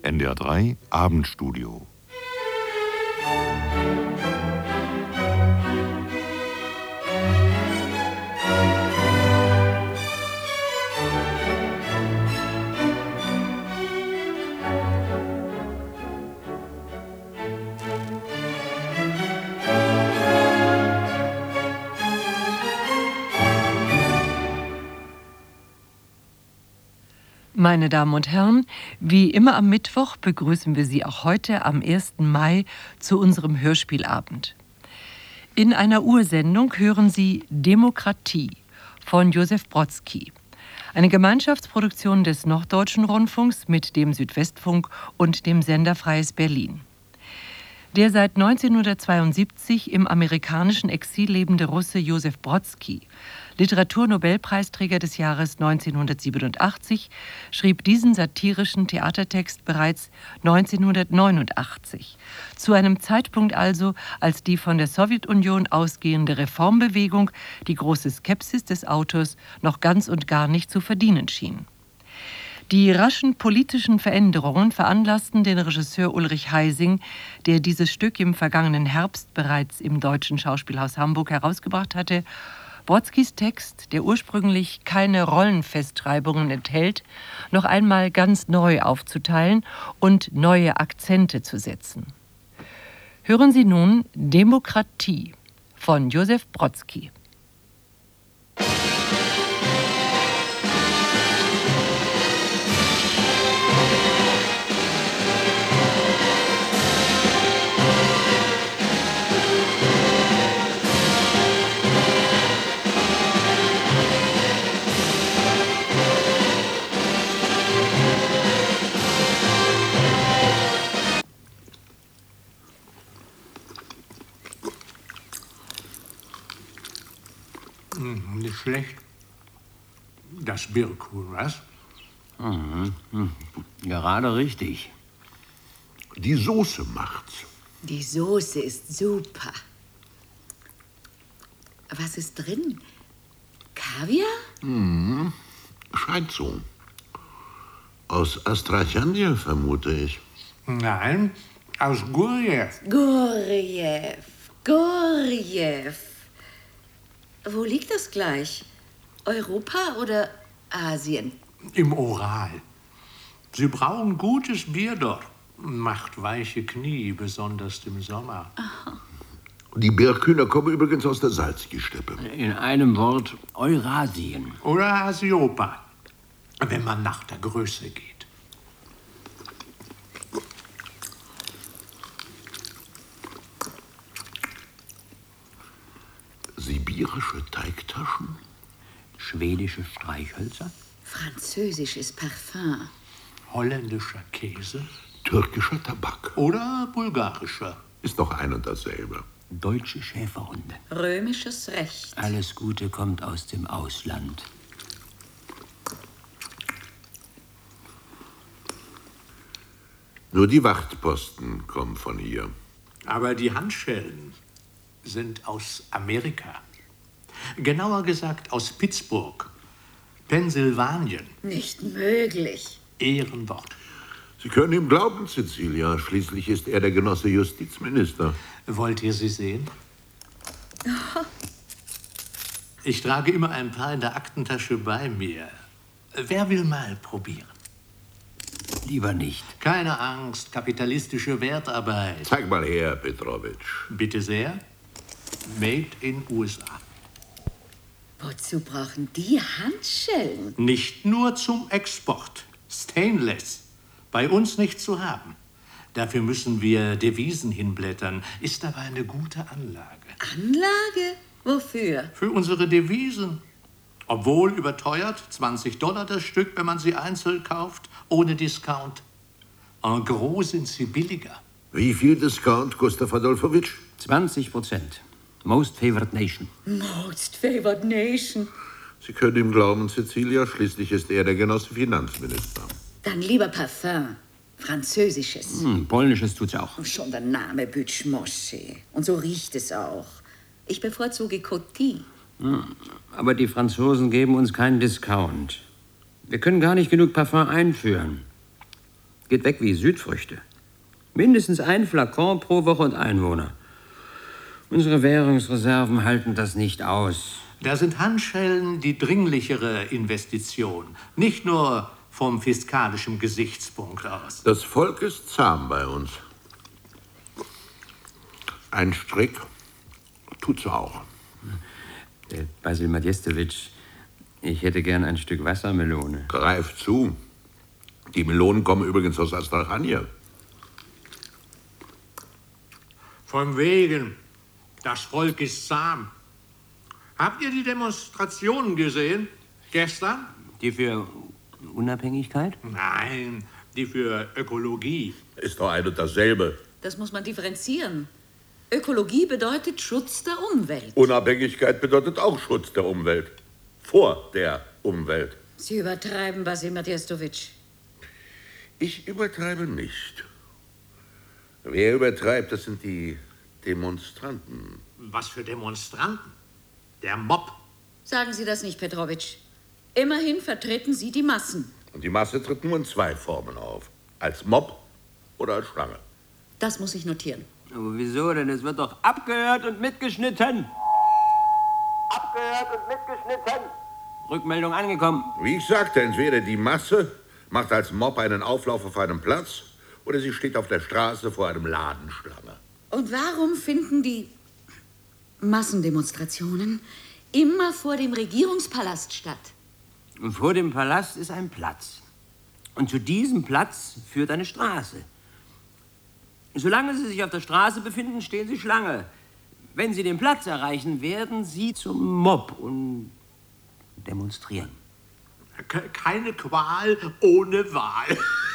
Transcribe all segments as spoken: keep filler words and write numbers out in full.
N D R drei Abendstudio. Meine Damen und Herren, wie immer am Mittwoch begrüßen wir Sie auch heute am ersten Mai zu unserem Hörspielabend. In einer Ursendung hören Sie Demokratie von Josef Brodsky, eine Gemeinschaftsproduktion des Norddeutschen Rundfunks mit dem Südwestfunk und dem Sender Freies Berlin. Der seit neunzehnhundertzweiundsiebzig im amerikanischen Exil lebende Russe Josef Brodsky, Literaturnobelpreisträger des Jahres neunzehnhundertsiebenundachtzig, schrieb diesen satirischen Theatertext bereits neunzehnhundertneunundachtzig, zu einem Zeitpunkt also, als die von der Sowjetunion ausgehende Reformbewegung die große Skepsis des Autors noch ganz und gar nicht zu verdienen schien. Die raschen politischen Veränderungen veranlassten den Regisseur Ulrich Heising, der dieses Stück im vergangenen Herbst bereits im Deutschen Schauspielhaus Hamburg herausgebracht hatte, Brodskys Text, der ursprünglich keine Rollenfestschreibungen enthält, noch einmal ganz neu aufzuteilen und neue Akzente zu setzen. Hören Sie nun Demokratie von Josef Brodsky. Nicht schlecht. Das Birkhuhn, was? Mhm. Mhm. Gerade richtig. Die Soße macht's. Die Soße ist super. Was ist drin? Kaviar? Mhm. Scheint so. Aus Astrachanien, vermute ich. Nein, aus Gurjew. Gurjew. Gurjew. Wo liegt das gleich? Europa oder Asien? Im Ural. Sie brauchen gutes Bier dort. Macht weiche Knie, besonders im Sommer. Aha. Die Birkhühner kommen übrigens aus der Salzgisteppe. In einem Wort Eurasien. Oder Asiopa, wenn man nach der Größe geht. Sibirische Teigtaschen? Schwedische Streichhölzer? Französisches Parfum. Holländischer Käse? Türkischer Tabak? Oder bulgarischer? Ist doch ein und dasselbe. Deutsche Schäferhunde. Römisches Recht. Alles Gute kommt aus dem Ausland. Nur die Wachtposten kommen von hier. Aber die Handschellen sind aus Amerika. Genauer gesagt aus Pittsburgh, Pennsylvanien. Nicht möglich. Ehrenwort. Sie können ihm glauben, Cecilia. Schließlich ist er der Genosse Justizminister. Wollt ihr sie sehen? Ich trage immer ein paar in der Aktentasche bei mir. Wer will mal probieren? Lieber nicht. Keine Angst, kapitalistische Wertarbeit. Zeig mal her, Petrowitsch. Bitte sehr. Made in U S A. Wozu brauchen die Handschellen? Nicht nur zum Export. Stainless. Bei uns nicht zu haben. Dafür müssen wir Devisen hinblättern. Ist aber eine gute Anlage. Anlage? Wofür? Für unsere Devisen. Obwohl überteuert, zwanzig Dollar das Stück, wenn man sie einzeln kauft, ohne Discount. En gros sind sie billiger. Wie viel Discount, Gustav Adolfowitsch? zwanzig Prozent. Most Favored Nation. Most Favored Nation. Sie können ihm glauben, Cecilia. Schließlich ist er der Genosse Finanzminister. Dann lieber Parfum. Französisches. Hm, Polnisches tut's auch. Und schon der Name Bütschmosche. Und so riecht es auch. Ich bevorzuge Coty. Hm, aber die Franzosen geben uns keinen Discount. Wir können gar nicht genug Parfum einführen. Geht weg wie Südfrüchte. Mindestens ein Flakon pro Woche und Einwohner. Unsere Währungsreserven halten das nicht aus. Da sind Handschellen die dringlichere Investition. Nicht nur vom fiskalischen Gesichtspunkt aus. Das Volk ist zahm bei uns. Ein Strick tut's auch. Äh, Basil Madjestowitsch, ich hätte gern ein Stück Wassermelone. Greif zu. Die Melonen kommen übrigens aus Astrachanien. Von wegen. Das Volk ist zahm. Habt ihr die Demonstrationen gesehen? Gestern? Die für Unabhängigkeit? Nein, die für Ökologie. Ist doch ein und dasselbe. Das muss man differenzieren. Ökologie bedeutet Schutz der Umwelt. Unabhängigkeit bedeutet auch Schutz der Umwelt. Vor der Umwelt. Sie übertreiben, Basil Madjestowitsch. Ich übertreibe nicht. Wer übertreibt, das sind die Demonstranten. Was für Demonstranten? Der Mob. Sagen Sie das nicht, Petrowitsch. Immerhin vertreten Sie die Massen. Und die Masse tritt nur in zwei Formen auf. Als Mob oder als Schlange. Das muss ich notieren. Aber wieso denn? Es wird doch abgehört und mitgeschnitten. Abgehört und mitgeschnitten. Rückmeldung angekommen. Wie ich sagte, entweder die Masse macht als Mob einen Auflauf auf einem Platz oder sie steht auf der Straße vor einem Ladenschlange. Und warum finden die Massendemonstrationen immer vor dem Regierungspalast statt? Und vor dem Palast ist ein Platz. Und zu diesem Platz führt eine Straße. Solange Sie sich auf der Straße befinden, stehen Sie Schlange. Wenn Sie den Platz erreichen, werden Sie zum Mob und demonstrieren. Keine Qual ohne Wahl.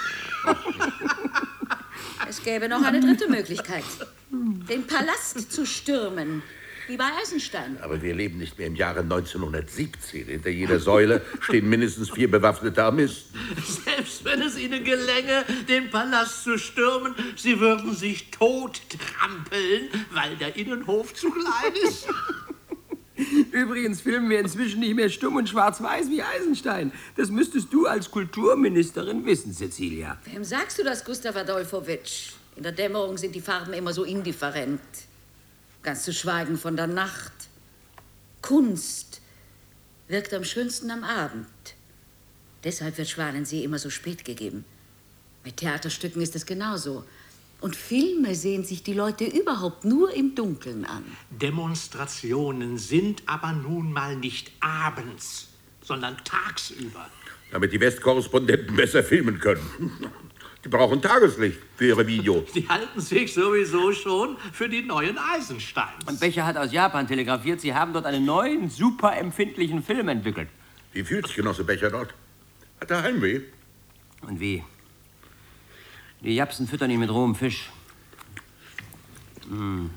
Es gäbe noch eine dritte Möglichkeit. Den Palast zu stürmen, wie bei Eisenstein. Aber wir leben nicht mehr im Jahre neunzehnhundertsiebzehn. Hinter jeder Säule stehen mindestens vier bewaffnete Armisten. Selbst wenn es ihnen gelänge, den Palast zu stürmen, sie würden sich tot trampeln, weil der Innenhof zu klein ist. Übrigens filmen wir inzwischen nicht mehr stumm und schwarz-weiß wie Eisenstein. Das müsstest du als Kulturministerin wissen, Cecilia. Wem sagst du das, Gustav Adolfowitsch? In der Dämmerung sind die Farben immer so indifferent. Ganz zu schweigen von der Nacht. Kunst wirkt am schönsten am Abend. Deshalb wird Schwanensee immer so spät gegeben. Mit Theaterstücken ist es genauso. Und Filme sehen sich die Leute überhaupt nur im Dunkeln an. Demonstrationen sind aber nun mal nicht abends, sondern tagsüber. Damit die Westkorrespondenten besser filmen können. Die brauchen Tageslicht für ihre Videos. Die halten sich sowieso schon für die neuen Eisensteins. Und Becher hat aus Japan telegrafiert, Sie haben dort einen neuen, super empfindlichen Film entwickelt. Wie fühlt sich Genosse Becher dort? Hat er Heimweh? Und wie? Die Japsen füttern ihn mit rohem Fisch. Hm.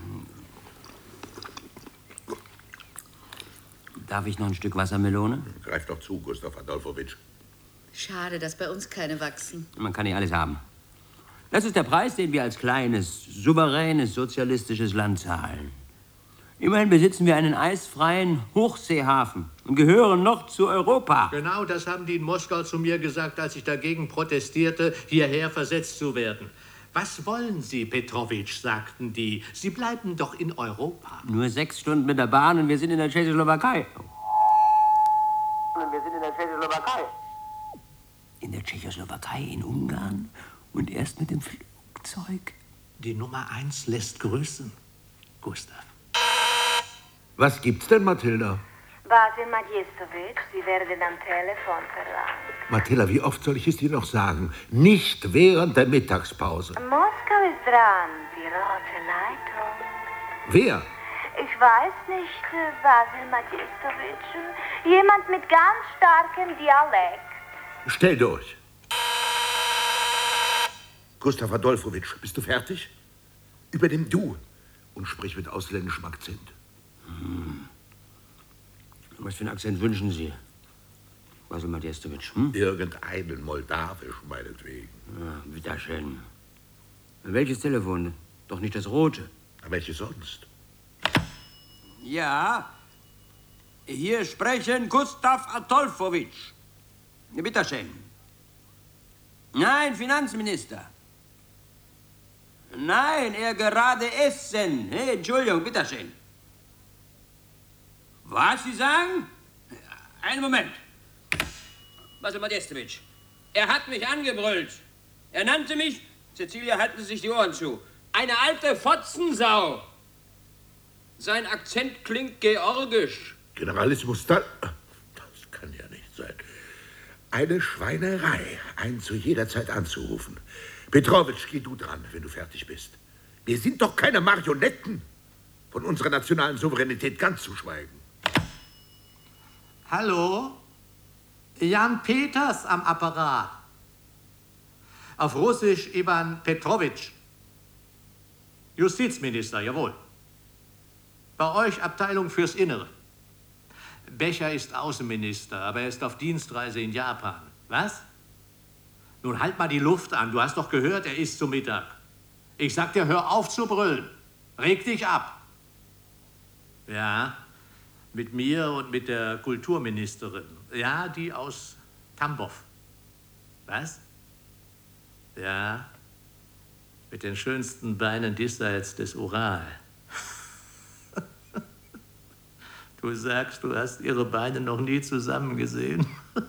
Darf ich noch ein Stück Wassermelone? Greif doch zu, Gustav Adolfowitsch. Schade, dass bei uns keine wachsen. Man kann nicht alles haben. Das ist der Preis, den wir als kleines, souveränes, sozialistisches Land zahlen. Immerhin besitzen wir einen eisfreien Hochseehafen und gehören noch zu Europa. Genau das haben die in Moskau zu mir gesagt, als ich dagegen protestierte, hierher versetzt zu werden. Was wollen Sie, Petrowitsch, sagten die. Sie bleiben doch in Europa. Nur sechs Stunden mit der Bahn und wir sind in der Tschechoslowakei. Und wir sind in der Tschechoslowakei. In der Tschechoslowakei, in Ungarn und erst mit dem Flugzeug. Die Nummer eins lässt grüßen, Gustav. Was gibt's denn, Mathilda? Basil Madjestowitsch, Sie werden am Telefon verlangt. Mathilda, wie oft soll ich es dir noch sagen? Nicht während der Mittagspause. Moskau ist dran, die rote Leitung. Wer? Ich weiß nicht, äh, Basil Madjestowitsch. Jemand mit ganz starkem Dialekt. Stell durch. Gustav Adolfowitsch, bist du fertig? Übernimm du und sprich mit ausländischem Akzent. Hm. Was für einen Akzent wünschen Sie, Basil Madjestowitsch? Hm? Irgendeinen moldawisch, meinetwegen. Ja, bitteschön. Welches Telefon? Doch nicht das rote. Welches sonst? Ja, hier sprechen Gustav Adolfowitsch. Bitteschön. Nein, Finanzminister. Nein, er gerade essen. Hey, Entschuldigung, bitteschön. Was Sie sagen? Einen Moment. Basil Modestowitsch, er hat mich angebrüllt. Er nannte mich, Cecilia, halten Sie sich die Ohren zu, eine alte Fotzensau. Sein Akzent klingt georgisch. Generalismus, das, das kann ja nicht sein. Eine Schweinerei, einen zu jeder Zeit anzurufen. Petrowitsch, geh du dran, wenn du fertig bist. Wir sind doch keine Marionetten. Von unserer nationalen Souveränität ganz zu schweigen. Hallo? Jan Peters am Apparat. Auf Russisch Iwan Petrowitsch. Justizminister, jawohl. Bei euch Abteilung fürs Innere. Becher ist Außenminister, aber er ist auf Dienstreise in Japan. Was? Nun halt mal die Luft an. Du hast doch gehört, er isst zu Mittag. Ich sag dir, hör auf zu brüllen. Reg dich ab. Ja, mit mir und mit der Kulturministerin. Ja, die aus Tambov. Was? Ja, mit den schönsten Beinen diesseits des Ural. Du sagst, du hast ihre Beine noch nie zusammen gesehen.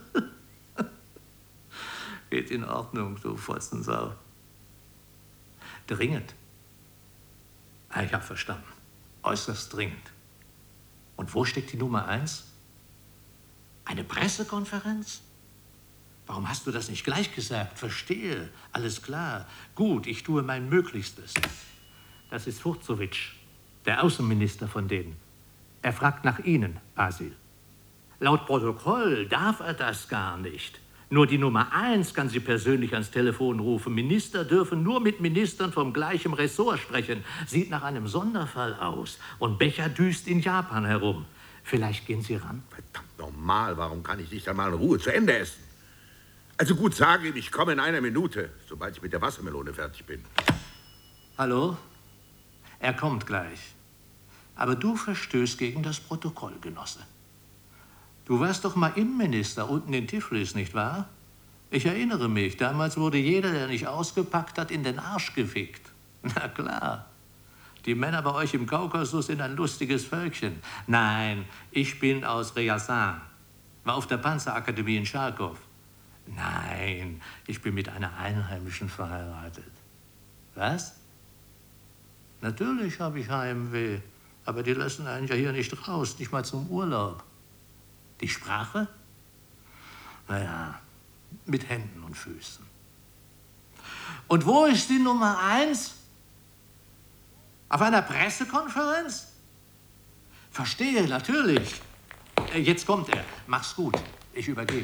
Geht in Ordnung, du Fotzensau. Dringend. Ah, ich hab verstanden. Äußerst dringend. Und wo steckt die Nummer eins? Eine Pressekonferenz? Warum hast du das nicht gleich gesagt? Verstehe. Alles klar. Gut, ich tue mein Möglichstes. Das ist Furzowitsch, der Außenminister von denen. Er fragt nach Ihnen, Basil. Laut Protokoll darf er das gar nicht. Nur die Nummer eins kann Sie persönlich ans Telefon rufen. Minister dürfen nur mit Ministern vom gleichen Ressort sprechen. Sieht nach einem Sonderfall aus. Und Becher düst in Japan herum. Vielleicht gehen Sie ran? Verdammt normal, warum kann ich nicht einmal in Ruhe zu Ende essen? Also gut, sage ihm, ich komme in einer Minute, sobald ich mit der Wassermelone fertig bin. Hallo? Er kommt gleich. Aber du verstößt gegen das Protokoll, Genosse. Du warst doch mal Innenminister unten in Tiflis, nicht wahr? Ich erinnere mich, damals wurde jeder, der nicht ausgepackt hat, in den Arsch gefickt. Na klar. Die Männer bei euch im Kaukasus sind ein lustiges Völkchen. Nein, ich bin aus Ryazan. War auf der Panzerakademie in Charkow. Nein, ich bin mit einer Einheimischen verheiratet. Was? Natürlich habe ich Heimweh. Aber die lassen einen ja hier nicht raus, nicht mal zum Urlaub. Die Sprache? Naja, mit Händen und Füßen. Und wo ist die Nummer eins? Auf einer Pressekonferenz? Verstehe, natürlich. Jetzt kommt er. Mach's gut. Ich übergebe.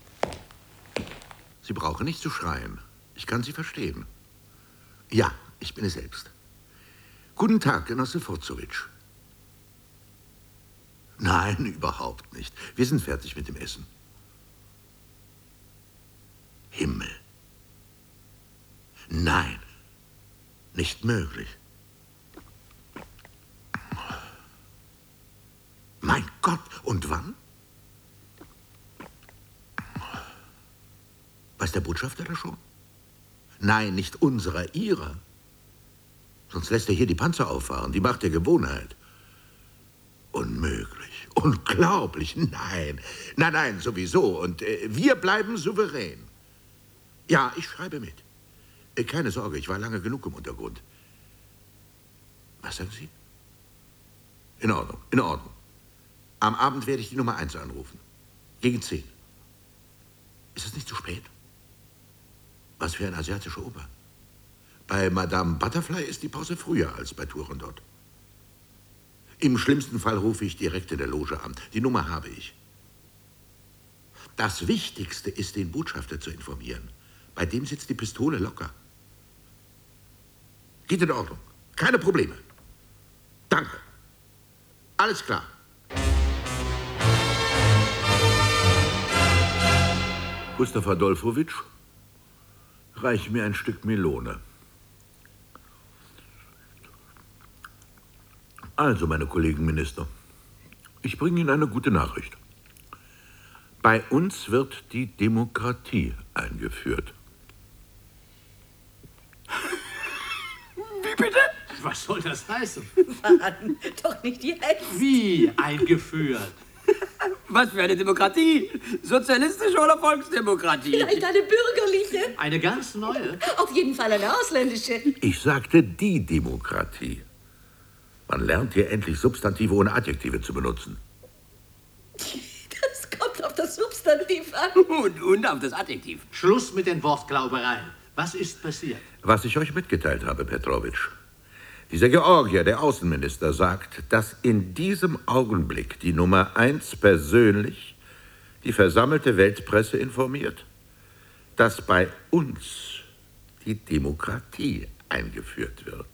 Sie brauchen nicht zu schreien. Ich kann Sie verstehen. Ja, ich bin es selbst. Guten Tag, Genosse Furzowitsch. Nein, überhaupt nicht. Wir sind fertig mit dem Essen. Himmel. Nein, nicht möglich. Mein Gott, und wann? Weiß der Botschafter das schon? Nein, nicht unserer, ihrer. Sonst lässt er hier die Panzer auffahren, die Macht der Gewohnheit. Unmöglich, unglaublich, nein. Nein, nein, sowieso. Und äh, wir bleiben souverän. Ja, ich schreibe mit. Äh, keine Sorge, ich war lange genug im Untergrund. Was sagen Sie? In Ordnung, in Ordnung. Am Abend werde ich die Nummer eins anrufen. Gegen zehn. Ist das nicht zu spät? Was für eine asiatische Oper. Bei Madame Butterfly ist die Pause früher als bei Turandot. Im schlimmsten Fall rufe ich direkt in der Loge an. Die Nummer habe ich. Das Wichtigste ist, den Botschafter zu informieren. Bei dem sitzt die Pistole locker. Geht in Ordnung. Keine Probleme. Danke. Alles klar. Gustav Adolfowitsch, reich mir ein Stück Melone. Also, meine Kollegen Minister, ich bringe Ihnen eine gute Nachricht. Bei uns wird die Demokratie eingeführt. Wie bitte? Was soll das heißen? Verraten doch nicht jetzt. Wie eingeführt? Was für eine Demokratie? Sozialistische oder Volksdemokratie? Vielleicht eine bürgerliche. Eine ganz neue? Auf jeden Fall eine ausländische. Ich sagte die Demokratie. Man lernt hier endlich Substantive ohne Adjektive zu benutzen. Das kommt auf das Substantiv an. Und, und auf das Adjektiv. Schluss mit den Wortglaubereien. Was ist passiert? Was ich euch mitgeteilt habe, Petrowitsch. Dieser Georgier, der Außenminister, sagt, dass in diesem Augenblick die Nummer eins persönlich die versammelte Weltpresse informiert, dass bei uns die Demokratie eingeführt wird.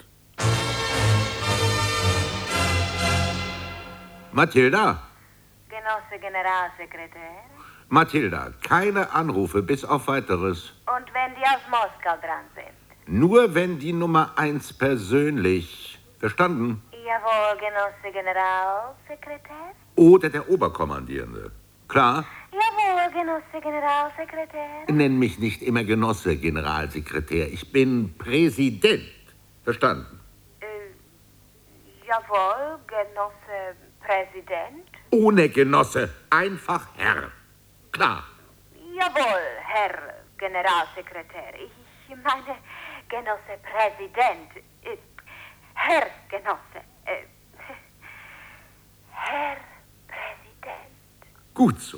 Mathilda! Genosse Generalsekretär. Mathilda, keine Anrufe bis auf Weiteres. Und wenn die aus Moskau dran sind? Nur wenn die Nummer eins persönlich. Verstanden? Jawohl, Genosse Generalsekretär. Oder der Oberkommandierende. Klar? Jawohl, Genosse Generalsekretär. Nenn mich nicht immer Genosse, Generalsekretär. Ich bin Präsident. Verstanden? Äh, jawohl, Genosse Präsident. Ohne Genosse. Einfach Herr. Klar. Jawohl, Herr Generalsekretär. Ich meine, Genosse Präsident. Äh, Herr Genosse. Äh, Herr Präsident. Gut so.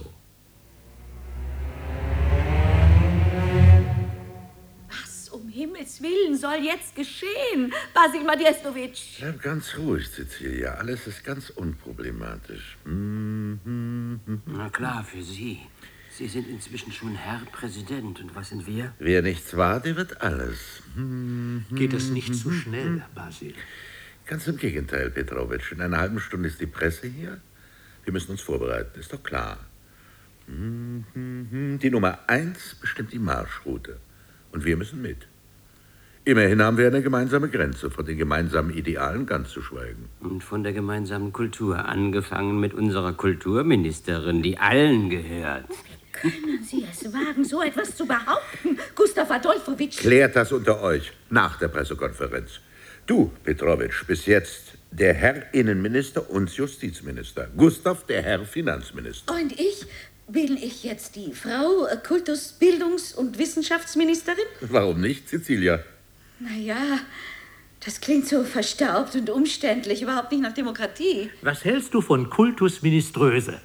Was um Himmels Willen soll jetzt geschehen, Basil Madjestowitsch? Bleib ganz ruhig, Cecilia. Alles ist ganz unproblematisch. Hm, hm, hm, hm. Na klar, für Sie. Sie sind inzwischen schon Herr Präsident. Und was sind wir? Wer nichts war, der wird alles. Hm, hm, Geht es nicht zu schnell, Basil? Ganz im Gegenteil, Petrowitsch. In einer halben Stunde ist die Presse hier. Wir müssen uns vorbereiten, ist doch klar. Hm, hm, hm. Die Nummer eins bestimmt die Marschroute. Und wir müssen mit. Immerhin haben wir eine gemeinsame Grenze, von den gemeinsamen Idealen ganz zu schweigen. Und von der gemeinsamen Kultur, angefangen mit unserer Kulturministerin, die allen gehört. Wie können Sie es wagen, so etwas zu behaupten, Gustav Adolfowitsch? Klärt das unter euch nach der Pressekonferenz. Du, Petrowitsch, bist jetzt der Herr Innenminister und Justizminister. Gustav, der Herr Finanzminister. Und ich? Bin ich jetzt die Frau äh, Kultus-, Bildungs- und Wissenschaftsministerin? Warum nicht, Cecilia? Naja, das klingt so verstaubt und umständlich, überhaupt nicht nach Demokratie. Was hältst du von Cultus Ministröse?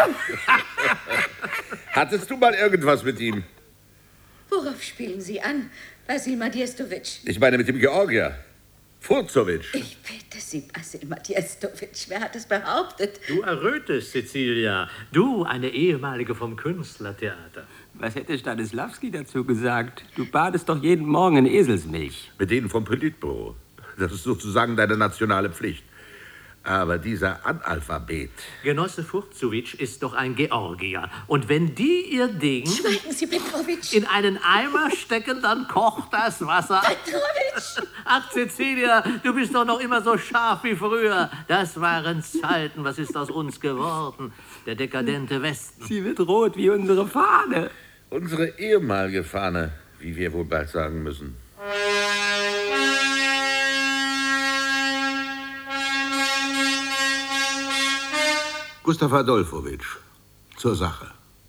Hattest du mal irgendwas mit ihm? Worauf spielen Sie an, Basil Madjestowitsch? Ich meine mit dem Georgier. Furzowitsch. Ich bitte Sie, Basil Madjestowitsch, wer hat es behauptet? Du errötest, Cecilia. Du, eine ehemalige vom Künstlertheater. Was hätte Stanislavski dazu gesagt? Du badest doch jeden Morgen in Eselsmilch. Mit denen vom Politbüro. Das ist sozusagen deine nationale Pflicht. Aber dieser Analphabet... Genosse Furzowitsch ist doch ein Georgier. Und wenn die ihr Ding Schweigen Sie, Petrowitsch. in einen Eimer stecken, dann kocht das Wasser. Petrowitsch! Ach, Cecilia, du bist doch noch immer so scharf wie früher. Das waren Zeiten. Was ist aus uns geworden? Der dekadente Westen. Sie wird rot wie unsere Fahne. Unsere ehemalige Fahne, wie wir wohl bald sagen müssen. Gustav Adolfowitsch, zur Sache.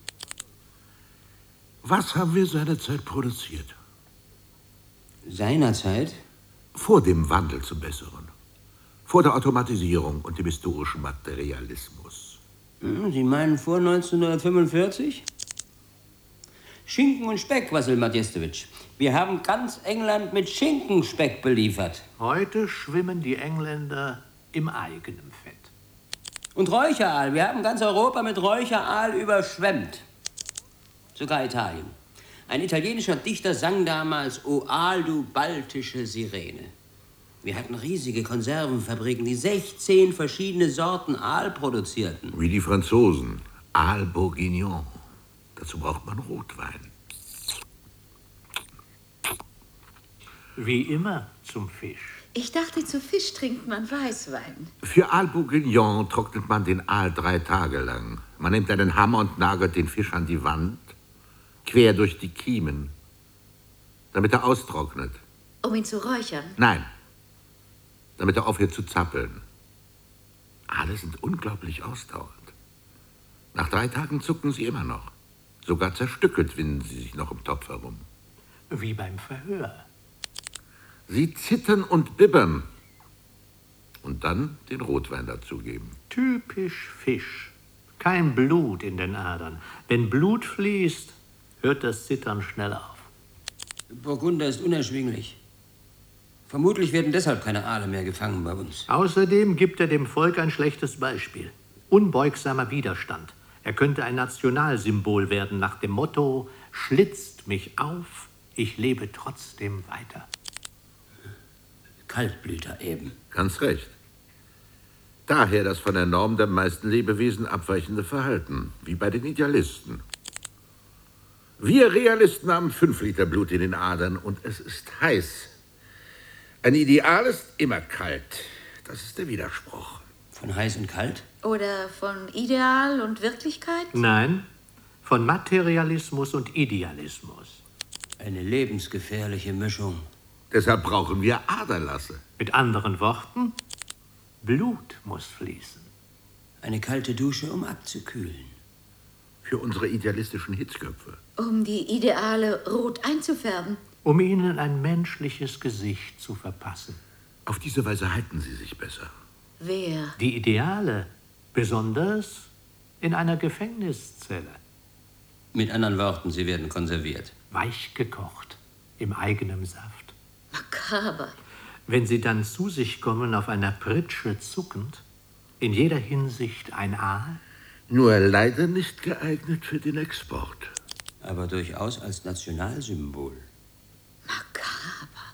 Was haben wir seinerzeit produziert? Seinerzeit? Vor dem Wandel zum Besseren. Vor der Automatisierung und dem historischen Materialismus. Sie meinen vor neunzehnhundertfünfundvierzig? Schinken und Speck, Basil Madjestowitsch. Wir haben ganz England mit Schinkenspeck beliefert. Heute schwimmen die Engländer im eigenen Fett. Und Räucheraal. Wir haben ganz Europa mit Räucheraal überschwemmt. Sogar Italien. Ein italienischer Dichter sang damals: O Aal, du baltische Sirene. Wir hatten riesige Konservenfabriken, die sechzehn verschiedene Sorten Aal produzierten. Wie die Franzosen. Aal Bourguignon. Dazu braucht man Rotwein. Wie immer zum Fisch. Ich dachte, zu Fisch trinkt man Weißwein. Für Aal Bourguignon trocknet man den Aal drei Tage lang. Man nimmt einen Hammer und nagelt den Fisch an die Wand, quer durch die Kiemen, damit er austrocknet. Um ihn zu räuchern? Nein, damit er aufhört zu zappeln. Alle sind unglaublich ausdauernd. Nach drei Tagen zucken sie immer noch. Sogar zerstückelt winden sie sich noch im Topf herum. Wie beim Verhör. Sie zittern und bibbern. Und dann den Rotwein dazugeben. Typisch Fisch. Kein Blut in den Adern. Wenn Blut fließt, hört das Zittern schnell auf. Burgunder ist unerschwinglich. Vermutlich werden deshalb keine Aale mehr gefangen bei uns. Außerdem gibt er dem Volk ein schlechtes Beispiel. Unbeugsamer Widerstand. Er könnte ein Nationalsymbol werden nach dem Motto: Schlitzt mich auf, ich lebe trotzdem weiter. Kaltblüter eben. Ganz recht. Daher das von der Norm der meisten Lebewesen abweichende Verhalten, wie bei den Idealisten. Wir Realisten haben fünf Liter Blut in den Adern und es ist heiß. Ein Ideal ist immer kalt. Das ist der Widerspruch. Von heiß und kalt? Oder von Ideal und Wirklichkeit? Nein, von Materialismus und Idealismus. Eine lebensgefährliche Mischung. Deshalb brauchen wir Aderlasse. Mit anderen Worten, Blut muss fließen. Eine kalte Dusche, um abzukühlen. Für unsere idealistischen Hitzköpfe. Um die Ideale rot einzufärben. Um ihnen ein menschliches Gesicht zu verpassen. Auf diese Weise halten sie sich besser. Wer? Die Ideale, besonders in einer Gefängniszelle. Mit anderen Worten, sie werden konserviert. Weich gekocht, im eigenen Saft. Makaber. Wenn sie dann zu sich kommen, auf einer Pritsche zuckend, in jeder Hinsicht ein Aal. Nur leider nicht geeignet für den Export. Aber durchaus als Nationalsymbol. Makaber.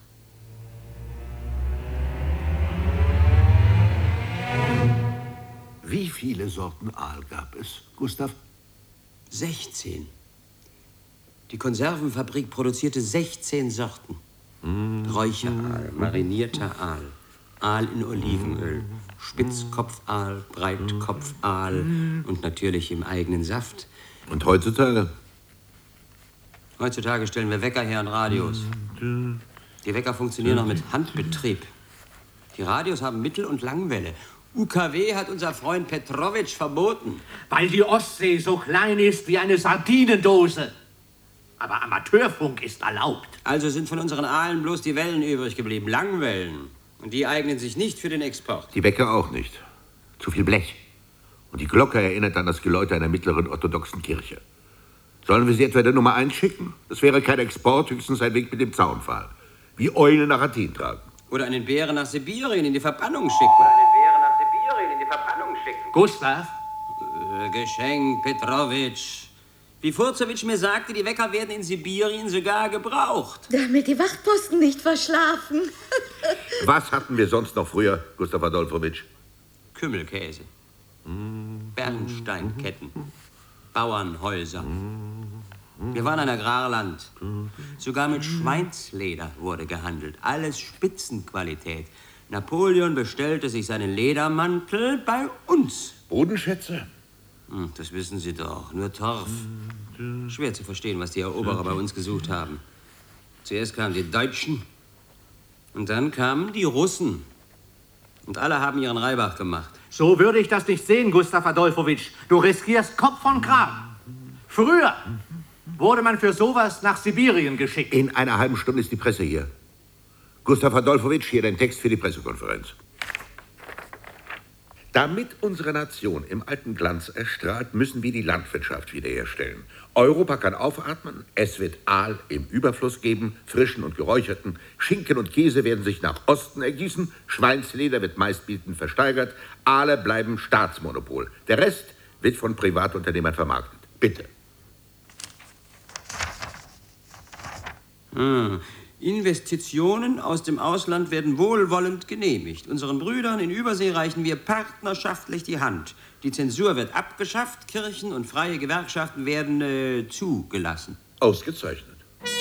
Wie viele Sorten Aal gab es, Gustav? sechzehn. Die Konservenfabrik produzierte sechzehn Sorten. Mm. Räucheraal, marinierter Aal, Aal in Olivenöl, Spitzkopfaal, Breitkopfaal und natürlich im eigenen Saft. Und heutzutage? Heutzutage stellen wir Wecker her und Radios. Die Wecker funktionieren noch mit Handbetrieb. Die Radios haben Mittel- und Langwelle. U K W hat unser Freund Petrowitsch verboten. Weil die Ostsee so klein ist wie eine Sardinendose. Aber Amateurfunk ist erlaubt. Also sind von unseren Aalen bloß die Wellen übrig geblieben, Langwellen. Und die eignen sich nicht für den Export. Die Wecker auch nicht. Zu viel Blech. Und die Glocke erinnert an das Geläute einer mittleren orthodoxen Kirche. Sollen wir sie etwa der Nummer eins schicken? Das wäre kein Export, höchstens ein Weg mit dem Zaunpfahl. Wie Eulen nach Athen tragen. Oder einen Bären nach Sibirien in die Verbannung schicken. Oder einen Bären nach Sibirien in die Verbannung schicken. Gustav? Äh, Geschenk, Petrowitsch. Wie Furzowitsch mir sagte, die Wecker werden in Sibirien sogar gebraucht. Damit die Wachtposten nicht verschlafen. Was hatten wir sonst noch früher, Gustav Adolfowitsch? Kümmelkäse. Bernsteinketten. Bauernhäuser. Wir waren ein Agrarland. Sogar mit Schweinsleder wurde gehandelt. Alles Spitzenqualität. Napoleon bestellte sich seinen Ledermantel bei uns. Bodenschätze? Hm, das wissen Sie doch. Nur Torf. Schwer zu verstehen, was die Eroberer bei uns gesucht haben. Zuerst kamen die Deutschen. Und dann kamen die Russen. Und alle haben ihren Reibach gemacht. So würde ich das nicht sehen, Gustav Adolfowitsch. Du riskierst Kopf und Kragen. Früher wurde man für sowas nach Sibirien geschickt. In einer halben Stunde ist die Presse hier. Gustav Adolfowitsch, hier dein Text für die Pressekonferenz. Damit unsere Nation im alten Glanz erstrahlt, müssen wir die Landwirtschaft wiederherstellen. Europa kann aufatmen, es wird Aal im Überfluss geben, frischen und geräucherten. Schinken und Käse werden sich nach Osten ergießen, Schweinsleder wird meistbietend versteigert, Aale bleiben Staatsmonopol. Der Rest wird von Privatunternehmern vermarktet. Bitte. Hm. Investitionen aus dem Ausland werden wohlwollend genehmigt. Unseren Brüdern in Übersee reichen wir partnerschaftlich die Hand. Die Zensur wird abgeschafft, Kirchen und freie Gewerkschaften werden äh, zugelassen. Ausgezeichnet.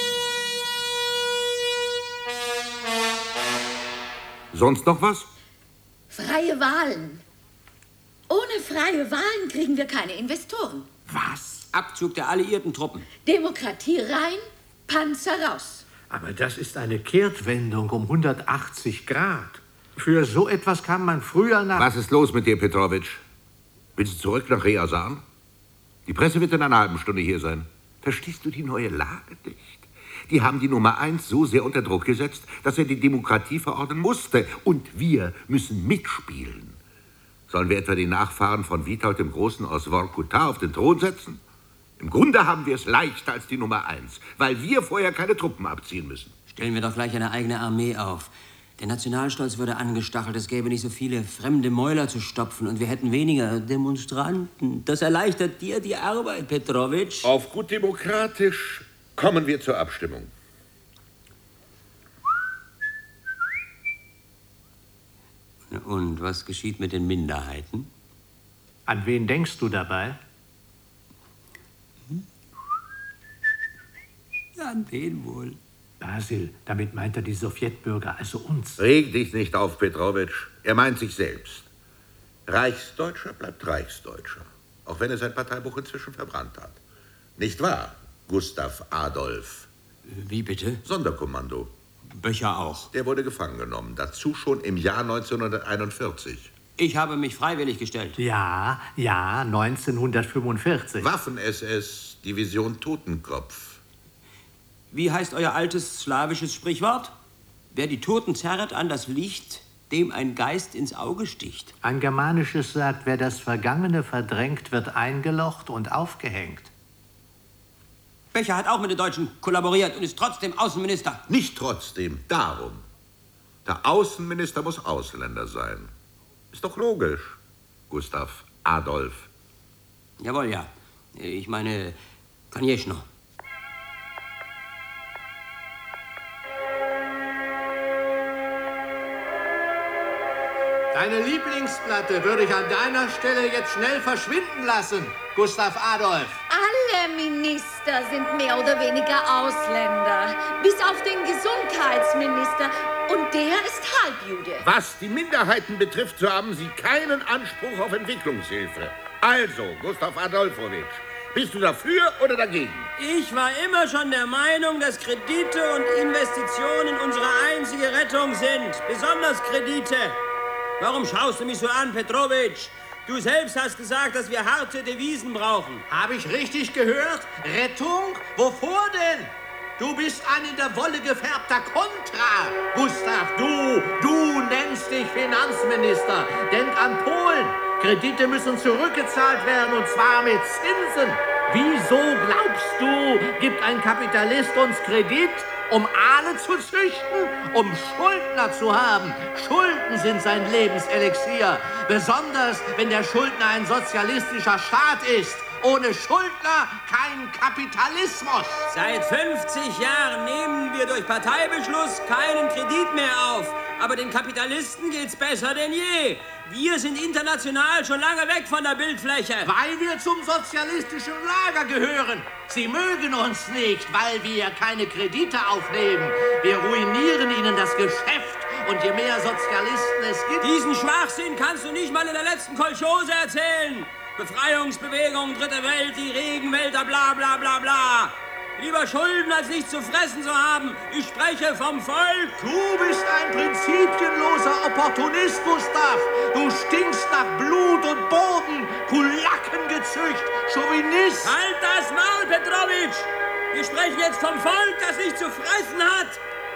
Sonst noch was? Freie Wahlen. Ohne freie Wahlen kriegen wir keine Investoren. Was? Abzug der alliierten Truppen. Demokratie rein, Panzer raus. Aber das ist eine Kehrtwendung um hundertachtzig Grad. Für so etwas kam man früher nach... Was ist los mit dir, Petrovic? Willst du zurück nach Ryazan? Die Presse wird in einer halben Stunde hier sein. Verstehst du die neue Lage nicht? Die haben die Nummer eins so sehr unter Druck gesetzt, dass er die Demokratie verordnen musste. Und wir müssen mitspielen. Sollen wir etwa die Nachfahren von Witold dem Großen aus Vorkuta auf den Thron setzen? Im Grunde haben wir es leichter als die Nummer eins, weil wir vorher keine Truppen abziehen müssen. Stellen wir doch gleich eine eigene Armee auf. Der Nationalstolz würde angestachelt, es gäbe nicht so viele fremde Mäuler zu stopfen und wir hätten weniger Demonstranten. Das erleichtert dir die Arbeit, Petrovic. Auf gut demokratisch kommen wir zur Abstimmung. Und was geschieht mit den Minderheiten? An wen denkst du dabei? Hm? Ja, an wen wohl? Basil, damit meint er die Sowjetbürger, also uns. Reg dich nicht auf, Petrovic. Er meint sich selbst. Reichsdeutscher bleibt Reichsdeutscher, auch wenn er sein Parteibuch inzwischen verbrannt hat. Nicht wahr, Gustav Adolf? Wie bitte? Sonderkommando. Böcher auch. Der wurde gefangen genommen, dazu schon im Jahr neunzehnhunderteinundvierzig. Ich habe mich freiwillig gestellt. Ja, ja, neunzehnhundertfünfundvierzig. Waffen-S S, Division Totenkopf. Wie heißt euer altes slawisches Sprichwort? Wer die Toten zerrt an das Licht, dem ein Geist ins Auge sticht. Ein germanisches sagt, wer das Vergangene verdrängt, wird eingelocht und aufgehängt. Becher hat auch mit den Deutschen kollaboriert und ist trotzdem Außenminister. Nicht trotzdem, darum. Der Außenminister muss Ausländer sein. Ist doch logisch, Gustav Adolf. Jawohl, ja. Ich meine, Konieschno. Deine Lieblingsplatte würde ich an deiner Stelle jetzt schnell verschwinden lassen, Gustav Adolf. Alle Minister sind mehr oder weniger Ausländer, bis auf den Gesundheitsminister. Und der ist Halbjude. Was die Minderheiten betrifft, so haben sie keinen Anspruch auf Entwicklungshilfe. Also, Gustav Adolfowitsch, bist du dafür oder dagegen? Ich war immer schon der Meinung, dass Kredite und Investitionen unsere einzige Rettung sind. Besonders Kredite. Warum schaust du mich so an, Petrovic? Du selbst hast gesagt, dass wir harte Devisen brauchen. Habe ich richtig gehört? Rettung? Wovor denn? Du bist ein in der Wolle gefärbter Kontra. Gustav, du, du nennst dich Finanzminister. Denk an Polen. Kredite müssen zurückgezahlt werden, und zwar mit Zinsen. Wieso glaubst du, gibt ein Kapitalist uns Kredit? Um Aale zu züchten? Um Schuldner zu haben? Schulden sind sein Lebenselixier. Besonders, wenn der Schuldner ein sozialistischer Staat ist. Ohne Schuldner kein Kapitalismus. Seit fünfzig Jahren nehmen wir durch Parteibeschluss keinen Kredit mehr auf. Aber den Kapitalisten geht's besser denn je. Wir sind international schon lange weg von der Bildfläche. Weil wir zum sozialistischen Lager gehören. Sie mögen uns nicht, weil wir keine Kredite aufnehmen. Wir ruinieren ihnen das Geschäft. Und je mehr Sozialisten es gibt... Diesen Schwachsinn kannst du nicht mal in der letzten Kolchose erzählen. Befreiungsbewegung, dritte Welt, die Regenwälder, bla bla bla bla. Lieber Schulden, als nichts zu fressen zu haben. Ich spreche vom Volk. Du bist ein prinzipienloser Opportunist, Gustav. Du stinkst nach Blut und Boden, Kulackengezücht, Chauvinist. Halt das Maul, Petrovic. Wir sprechen jetzt vom Volk, das nichts zu fressen hat.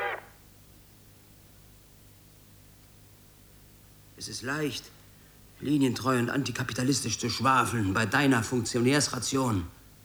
Es ist leicht, linientreu und antikapitalistisch zu schwafeln bei deiner Funktionärsration.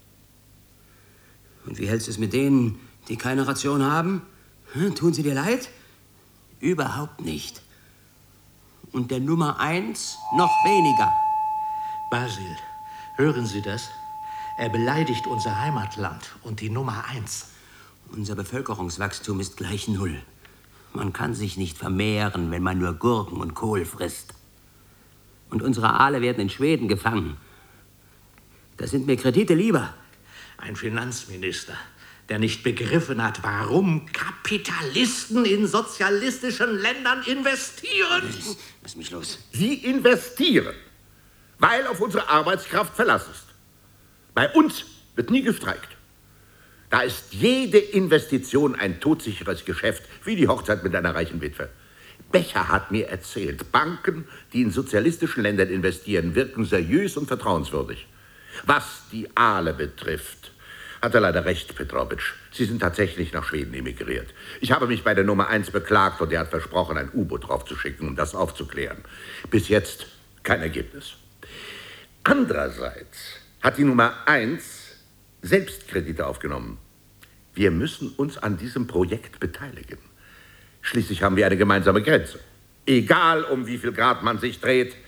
Und wie hältst du es mit denen, die keine Ration haben? Hm, tun sie dir leid? Überhaupt nicht. Und der Nummer eins noch weniger. Basil, hören Sie das? Er beleidigt unser Heimatland und die Nummer eins. Unser Bevölkerungswachstum ist gleich null. Man kann sich nicht vermehren, wenn man nur Gurken und Kohl frisst. Und unsere Aale werden in Schweden gefangen. Da sind mir Kredite lieber. Ein Finanzminister, der nicht begriffen hat, warum Kapitalisten in sozialistischen Ländern investieren. Lass mich los. Sie investieren, weil auf unsere Arbeitskraft Verlass ist. Bei uns wird nie gestreikt. Da ist jede Investition ein todsicheres Geschäft, wie die Hochzeit mit einer reichen Witwe. Becher hat mir erzählt, Banken, die in sozialistischen Ländern investieren, wirken seriös und vertrauenswürdig. Was die Aale betrifft, hat er leider recht, Petrowitsch. Sie sind tatsächlich nach Schweden emigriert. Ich habe mich bei der Nummer eins beklagt und er hat versprochen, ein U-Boot draufzuschicken, um das aufzuklären. Bis jetzt kein Ergebnis. Andererseits hat die Nummer eins selbst Kredite aufgenommen. Wir müssen uns an diesem Projekt beteiligen. Schließlich haben wir eine gemeinsame Grenze. Egal, um wie viel Grad man sich dreht.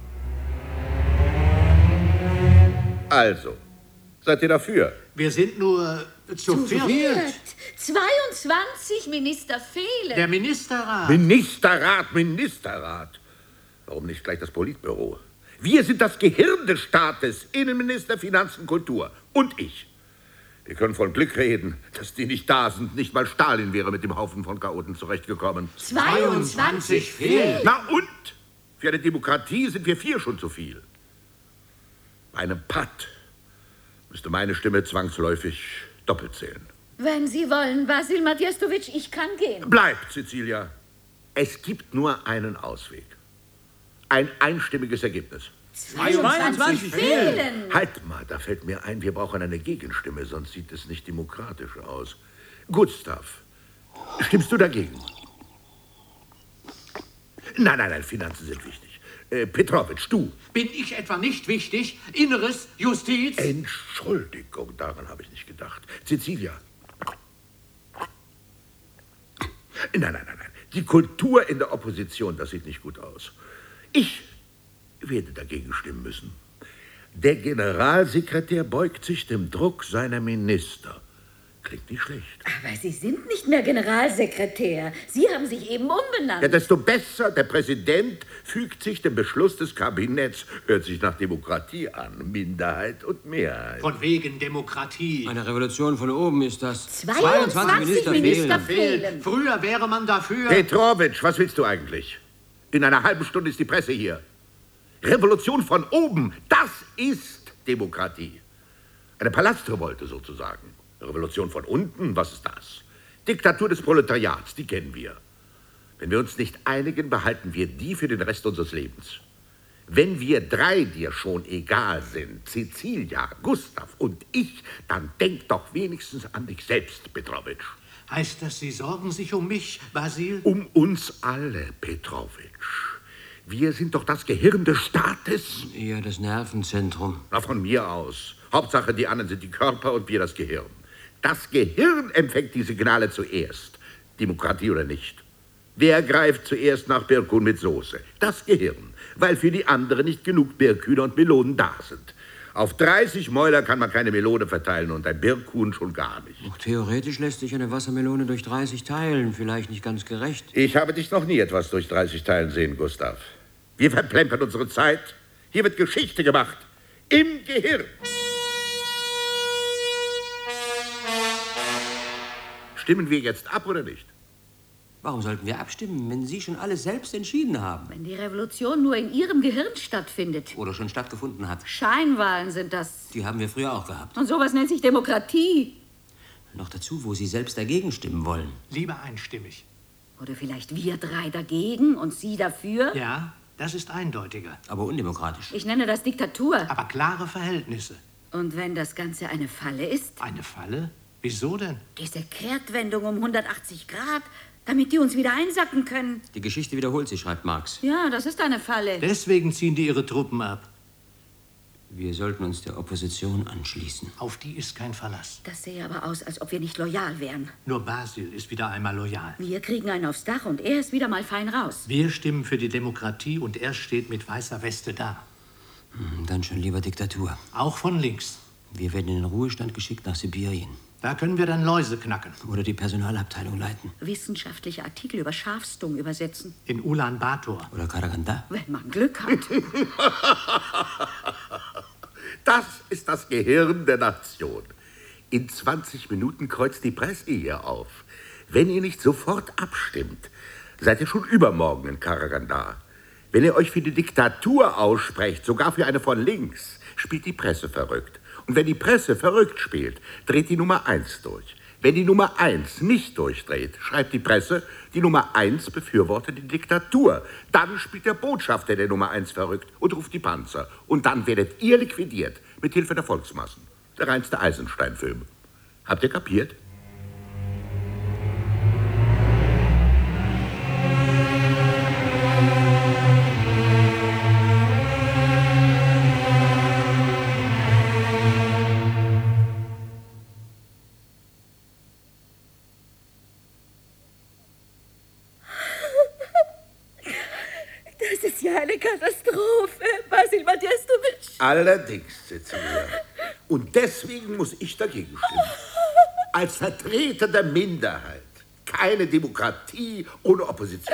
Also, seid ihr dafür? Wir sind nur zu viert. zweiundzwanzig Minister fehlen. Der Ministerrat. Ministerrat, Ministerrat. Warum nicht gleich das Politbüro? Wir sind das Gehirn des Staates. Innenminister, Finanzen, Kultur. Und ich. Wir können von Glück reden, dass die nicht da sind. Nicht mal Stalin wäre mit dem Haufen von Chaoten zurechtgekommen. zweiundzwanzig fehlen. Na und? Für eine Demokratie sind wir vier schon zu viel. Bei einem Patt müsste meine Stimme zwangsläufig doppelt zählen. Wenn Sie wollen, Wasil Madjestowitsch, ich kann gehen. Bleibt, Cecilia. Es gibt nur einen Ausweg. Ein einstimmiges Ergebnis. zweiundzwanzig fehlen. Halt mal, da fällt mir ein, wir brauchen eine Gegenstimme, sonst sieht es nicht demokratisch aus. Gustav, stimmst du dagegen? Nein, nein, nein, Finanzen sind wichtig. Äh, Petrowitsch, du. Bin ich etwa nicht wichtig? Inneres, Justiz? Entschuldigung, daran habe ich nicht gedacht. Cecilia. Nein, nein, nein, nein. Die Kultur in der Opposition, das sieht nicht gut aus. Ich werde dagegen stimmen müssen. Der Generalsekretär beugt sich dem Druck seiner Minister. Klingt nicht schlecht. Aber Sie sind nicht mehr Generalsekretär. Sie haben sich eben umbenannt. Ja, desto besser. Der Präsident fügt sich dem Beschluss des Kabinetts. Hört sich nach Demokratie an. Minderheit und Mehrheit. Von wegen Demokratie. Eine Revolution von oben ist das. zweiundzwanzig Minister, Minister fehlen. fehlen. Früher wäre man dafür... Petrowitsch, was willst du eigentlich? In einer halben Stunde ist die Presse hier. Revolution von oben, das ist Demokratie. Eine Palastrevolte sozusagen. Revolution von unten, was ist das? Diktatur des Proletariats, die kennen wir. Wenn wir uns nicht einigen, behalten wir die für den Rest unseres Lebens. Wenn wir drei dir schon egal sind, Cecilia, Gustav und ich, dann denk doch wenigstens an dich selbst, Petrowitsch. Heißt das, Sie sorgen sich um mich, Wasil? Um uns alle, Petrowitsch. Wir sind doch das Gehirn des Staates. Eher das Nervenzentrum. Na, von mir aus. Hauptsache, die anderen sind die Körper und wir das Gehirn. Das Gehirn empfängt die Signale zuerst. Demokratie oder nicht. Wer greift zuerst nach Birkhuhn mit Soße? Das Gehirn. Weil für die anderen nicht genug Birkhühner und Melonen da sind. Auf dreißig Mäuler kann man keine Melone verteilen und ein Birkhuhn schon gar nicht. Auch theoretisch lässt sich eine Wassermelone durch dreißig teilen. Vielleicht nicht ganz gerecht. Ich habe dich noch nie etwas durch dreißig teilen sehen, Gustav. Wir verplempern unsere Zeit. Hier wird Geschichte gemacht. Im Gehirn. Stimmen wir jetzt ab oder nicht? Warum sollten wir abstimmen, wenn Sie schon alles selbst entschieden haben? Wenn die Revolution nur in Ihrem Gehirn stattfindet. Oder schon stattgefunden hat. Scheinwahlen sind das. Die haben wir früher auch gehabt. Und sowas nennt sich Demokratie. Noch dazu, wo Sie selbst dagegen stimmen wollen. Lieber einstimmig. Oder vielleicht wir drei dagegen und Sie dafür? Ja, das ist eindeutiger. Aber undemokratisch. Ich nenne das Diktatur. Aber klare Verhältnisse. Und wenn das Ganze eine Falle ist? Eine Falle? Wieso denn? Diese Kehrtwendung um hundertachtzig Grad, damit die uns wieder einsacken können. Die Geschichte wiederholt sich, schreibt Marx. Ja, das ist eine Falle. Deswegen ziehen die ihre Truppen ab. Wir sollten uns der Opposition anschließen. Auf die ist kein Verlass. Das sähe aber aus, als ob wir nicht loyal wären. Nur Basil ist wieder einmal loyal. Wir kriegen einen aufs Dach und er ist wieder mal fein raus. Wir stimmen für die Demokratie und er steht mit weißer Weste da. Dann schon lieber Diktatur. Auch von links. Wir werden in den Ruhestand geschickt nach Sibirien. Da können wir dann Läuse knacken. Oder die Personalabteilung leiten. Wissenschaftliche Artikel über Schafstung übersetzen. In Ulaanbaatar. Oder Karaganda. Wenn man Glück hat. Das ist das Gehirn der Nation. In zwanzig Minuten kreuzt die Presse hier auf. Wenn ihr nicht sofort abstimmt, seid ihr schon übermorgen in Karaganda. Wenn ihr euch für die Diktatur aussprecht, sogar für eine von links, spielt die Presse verrückt. Und wenn die Presse verrückt spielt, dreht die Nummer eins durch. Wenn die Nummer eins nicht durchdreht, schreibt die Presse, die Nummer eins befürwortet die Diktatur. Dann spielt der Botschafter der Nummer eins verrückt und ruft die Panzer. Und dann werdet ihr liquidiert, mit Hilfe der Volksmassen. Der reinste Eisenstein-Film. Habt ihr kapiert? Das ist ja eine Katastrophe, Basil Madjestowitsch. Allerdings, Cecilia. Und deswegen muss ich dagegen stimmen. Als Vertreter der Minderheit. Keine Demokratie ohne Opposition.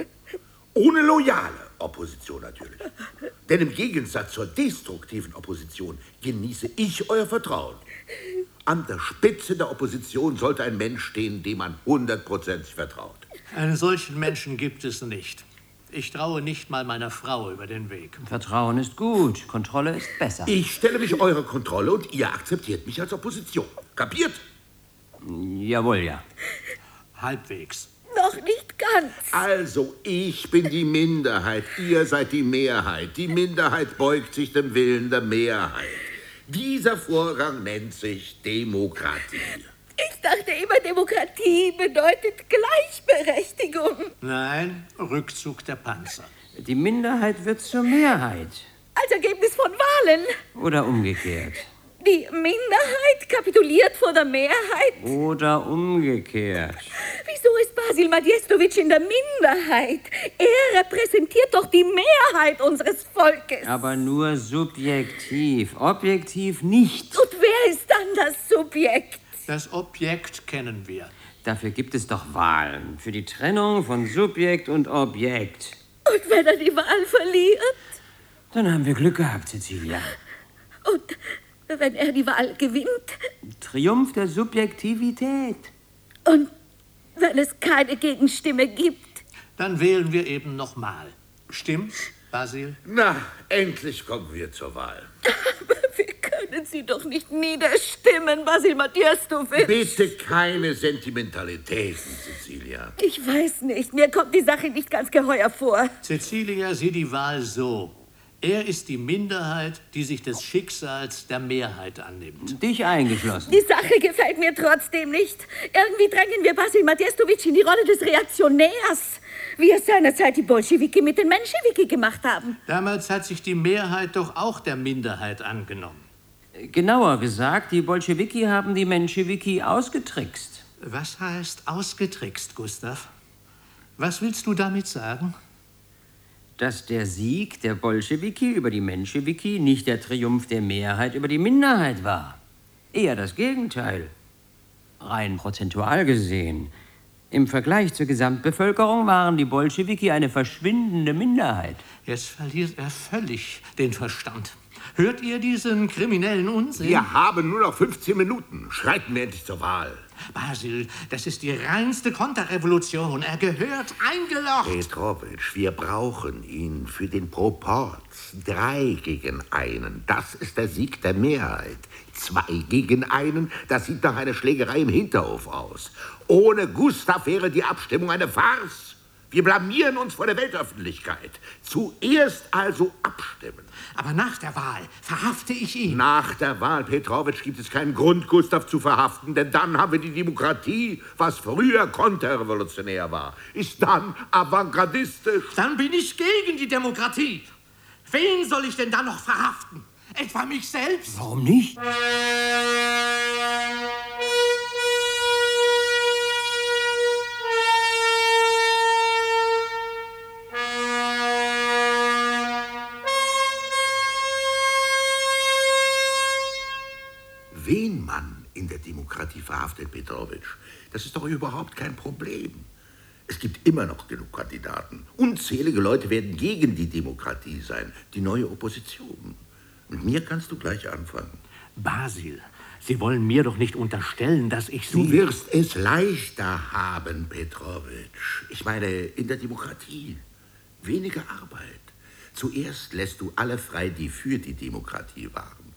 Ohne loyale Opposition natürlich. Denn im Gegensatz zur destruktiven Opposition genieße ich euer Vertrauen. An der Spitze der Opposition sollte ein Mensch stehen, dem man hundertprozentig vertraut. Einen solchen Menschen gibt es nicht. Ich traue nicht mal meiner Frau über den Weg. Vertrauen ist gut, Kontrolle ist besser. Ich stelle mich eurer Kontrolle und ihr akzeptiert mich als Opposition. Kapiert? Jawohl, ja. Halbwegs. Noch nicht ganz. Also, ich bin die Minderheit, ihr seid die Mehrheit. Die Minderheit beugt sich dem Willen der Mehrheit. Dieser Vorgang nennt sich Demokratie. Ich dachte immer, Demokratie bedeutet Gleichberechtigung. Nein, Rückzug der Panzer. Die Minderheit wird zur Mehrheit. Als Ergebnis von Wahlen. Oder umgekehrt. Die Minderheit kapituliert vor der Mehrheit. Oder umgekehrt. Wieso ist Basil Madjestowitsch in der Minderheit? Er repräsentiert doch die Mehrheit unseres Volkes. Aber nur subjektiv, objektiv nicht. Und wer ist dann das Subjekt? Das Objekt kennen wir. Dafür gibt es doch Wahlen. Für die Trennung von Subjekt und Objekt. Und wenn er die Wahl verliert? Dann haben wir Glück gehabt, Cecilia. Und wenn er die Wahl gewinnt? Triumph der Subjektivität. Und wenn es keine Gegenstimme gibt? Dann wählen wir eben nochmal. Stimmt's, Basil? Na, endlich kommen wir zur Wahl. Aber wir können Sie doch nicht niederstimmen, Basil Madjestowitsch. Bitte keine Sentimentalitäten, Cecilia. Ich weiß nicht, mir kommt die Sache nicht ganz geheuer vor. Cecilia, sieh die Wahl so. Er ist die Minderheit, die sich des Schicksals der Mehrheit annimmt. Dich eingeschlossen. Die Sache gefällt mir trotzdem nicht. Irgendwie drängen wir Basil Madjestowitsch in die Rolle des Reaktionärs, wie es seinerzeit die Bolschewiki mit den Menschewiki gemacht haben. Damals hat sich die Mehrheit doch auch der Minderheit angenommen. Genauer gesagt, die Bolschewiki haben die Menschewiki ausgetrickst. Was heißt ausgetrickst, Gustav? Was willst du damit sagen? Dass der Sieg der Bolschewiki über die Menschewiki nicht der Triumph der Mehrheit über die Minderheit war. Eher das Gegenteil. Rein prozentual gesehen. Im Vergleich zur Gesamtbevölkerung waren die Bolschewiki eine verschwindende Minderheit. Jetzt verliert er völlig den Verstand. Hört ihr diesen kriminellen Unsinn? Wir haben nur noch fünfzehn Minuten. Schreiten wir endlich zur Wahl. Basil, das ist die reinste Konterrevolution. Er gehört eingelocht. Petrowitsch, wir brauchen ihn für den Proporz. Drei gegen einen, das ist der Sieg der Mehrheit. Zwei gegen einen, das sieht nach einer Schlägerei im Hinterhof aus. Ohne Gustav wäre die Abstimmung eine Farce. Wir blamieren uns vor der Weltöffentlichkeit. Zuerst also abstimmen. Aber nach der Wahl verhafte ich ihn. Nach der Wahl, Petrowitsch, gibt es keinen Grund, Gustav zu verhaften, denn dann haben wir die Demokratie, was früher konterrevolutionär war, ist dann avantgardistisch. Dann bin ich gegen die Demokratie. Wen soll ich denn dann noch verhaften? Etwa mich selbst? Warum nicht? Wen man in der Demokratie verhaftet, Petrowitsch, das ist doch überhaupt kein Problem. Es gibt immer noch genug Kandidaten. Unzählige Leute werden gegen die Demokratie sein, die neue Opposition. Mit mir kannst du gleich anfangen. Basil, Sie wollen mir doch nicht unterstellen, dass ich Sie... Du wirst es leichter haben, Petrowitsch. Ich meine, in der Demokratie. Weniger Arbeit. Zuerst lässt du alle frei, die für die Demokratie waren.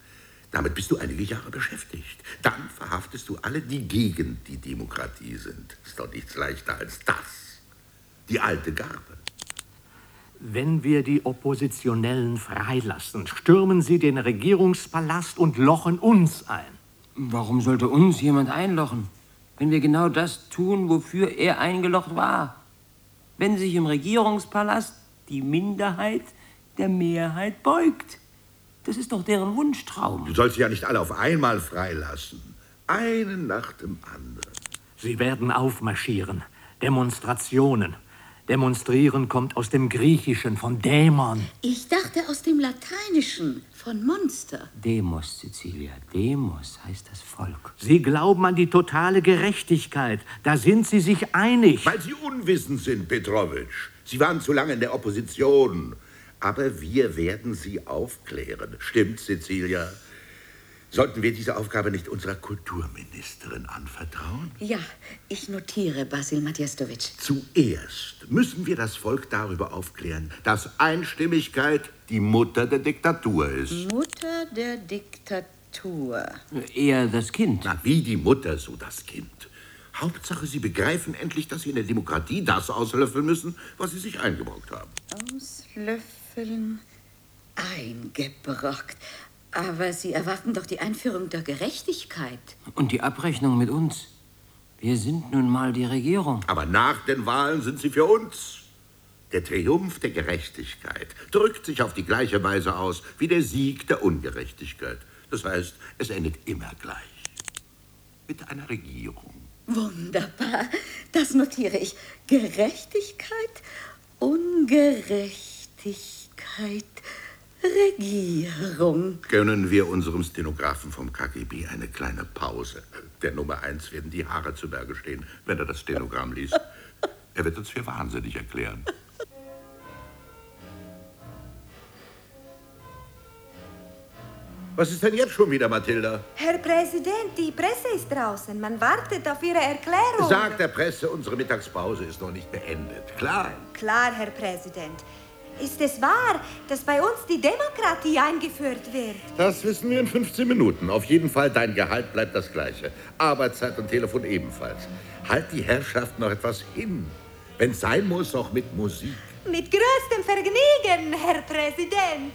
Damit bist du einige Jahre beschäftigt. Dann verhaftest du alle, die gegen die Demokratie sind. Ist doch nichts leichter als das. Die alte Garde. Wenn wir die Oppositionellen freilassen, stürmen sie den Regierungspalast und lochen uns ein. Warum sollte uns jemand einlochen, wenn wir genau das tun, wofür er eingelocht war? Wenn sich im Regierungspalast die Minderheit der Mehrheit beugt. Das ist doch deren Wunschtraum. Du sollst sie ja nicht alle auf einmal freilassen. Einen nach dem anderen. Sie werden aufmarschieren. Demonstrationen. Demonstrieren kommt aus dem Griechischen, von Dämon. Ich dachte aus dem Lateinischen, von Monster. Demos, Cecilia, Demos heißt das Volk. Sie glauben an die totale Gerechtigkeit. Da sind Sie sich einig. Weil Sie unwissend sind, Petrowitsch. Sie waren zu lange in der Opposition. Aber wir werden Sie aufklären. Stimmt, Cecilia? Sollten wir diese Aufgabe nicht unserer Kulturministerin anvertrauen? Ja, ich notiere, Basil Matjestowitsch. Zuerst müssen wir das Volk darüber aufklären, dass Einstimmigkeit die Mutter der Diktatur ist. Mutter der Diktatur. Eher das Kind. Na, wie die Mutter, so das Kind. Hauptsache, Sie begreifen endlich, dass Sie in der Demokratie das auslöffeln müssen, was Sie sich eingebrockt haben. Auslöffeln, eingebrockt. Aber Sie erwarten doch die Einführung der Gerechtigkeit. Und die Abrechnung mit uns. Wir sind nun mal die Regierung. Aber nach den Wahlen sind Sie für uns. Der Triumph der Gerechtigkeit drückt sich auf die gleiche Weise aus wie der Sieg der Ungerechtigkeit. Das heißt, es endet immer gleich. Mit einer Regierung. Wunderbar. Das notiere ich. Gerechtigkeit, Ungerechtigkeit, Regierung. Gönnen wir unserem Stenografen vom K G B eine kleine Pause. Der Nummer eins werden die Haare zu Berge stehen, wenn er das Stenogramm liest. Er wird uns für wahnsinnig erklären. Was ist denn jetzt schon wieder, Mathilda? Herr Präsident, die Presse ist draußen. Man wartet auf Ihre Erklärung. Sag der Presse, unsere Mittagspause ist noch nicht beendet. Klar? Klar, Herr Präsident. Ist es wahr, dass bei uns die Demokratie eingeführt wird? Das wissen wir in fünfzehn Minuten. Auf jeden Fall, dein Gehalt bleibt das gleiche. Arbeitszeit und Telefon ebenfalls. Halt die Herrschaft noch etwas hin. Wenn es sein muss, auch mit Musik. Mit größtem Vergnügen, Herr Präsident.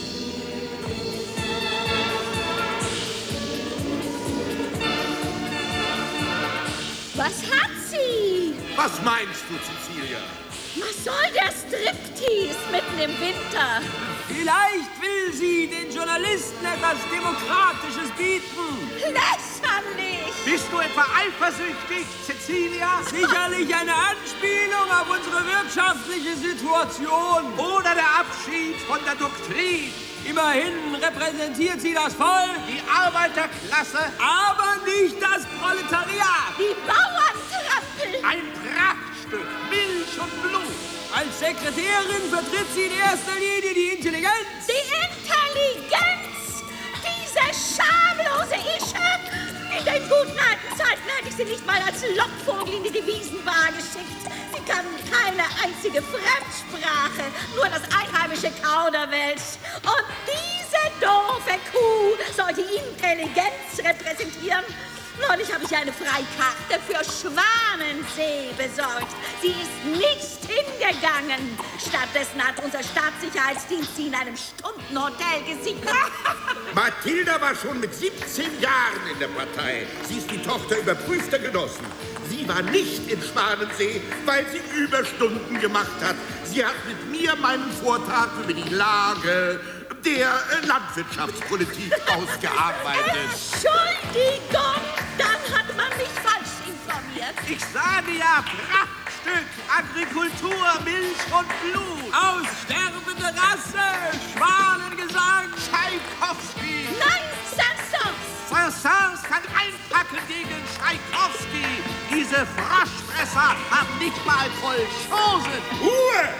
Was hat sie? Was meinst du, Cecilia? Was soll der Striptease mitten im Winter? Vielleicht will sie den Journalisten etwas Demokratisches bieten. Lächerlich! Bist du etwa eifersüchtig, Cecilia? Sicherlich eine Anspielung auf unsere wirtschaftliche Situation. Oder der Abschied von der Doktrin? Immerhin repräsentiert sie das Volk. Die Arbeiterklasse? Aber nicht das Proletariat. Die Bauerntrappel! Ein Prachtstück, Milch und Blut. Als Sekretärin vertritt sie in erster Linie die Intelligenz. Die Intelligenz! Diese schamlose Ische! In den guten alten Zeiten hätte ich sie nicht mal als Lockvogel in die Devisenbar geschickt. Sie kann keine einzige Fremdsprache, nur das einheimische Kauderwelsch. Und diese doofe Kuh soll die Intelligenz repräsentieren. Neulich habe ich eine Freikarte für Schwanensee besorgt. Sie ist nicht hingegangen. Stattdessen hat unser Staatssicherheitsdienst sie in einem Stundenhotel gesichert. Mathilda war schon mit siebzehn Jahren in der Partei. Sie ist die Tochter überprüfter Genossen. Sie war nicht in Schwanensee, weil sie Überstunden gemacht hat. Sie hat mit mir meinen Vortrag über die Lage der äh, Landwirtschaftspolitik ausgearbeitet. Entschuldigung, dann hat man mich falsch informiert. Ich sage ja, Prachtstück, Agrikultur, Milch und Blut. Aussterbende Rasse, Schwanengesang, Tschaikowski. Nein, Sansons! Saint-Saëns kann einpacken gegen Tschaikowski. Diese Froschfresser haben nicht mal voll Chosen. Ruhe!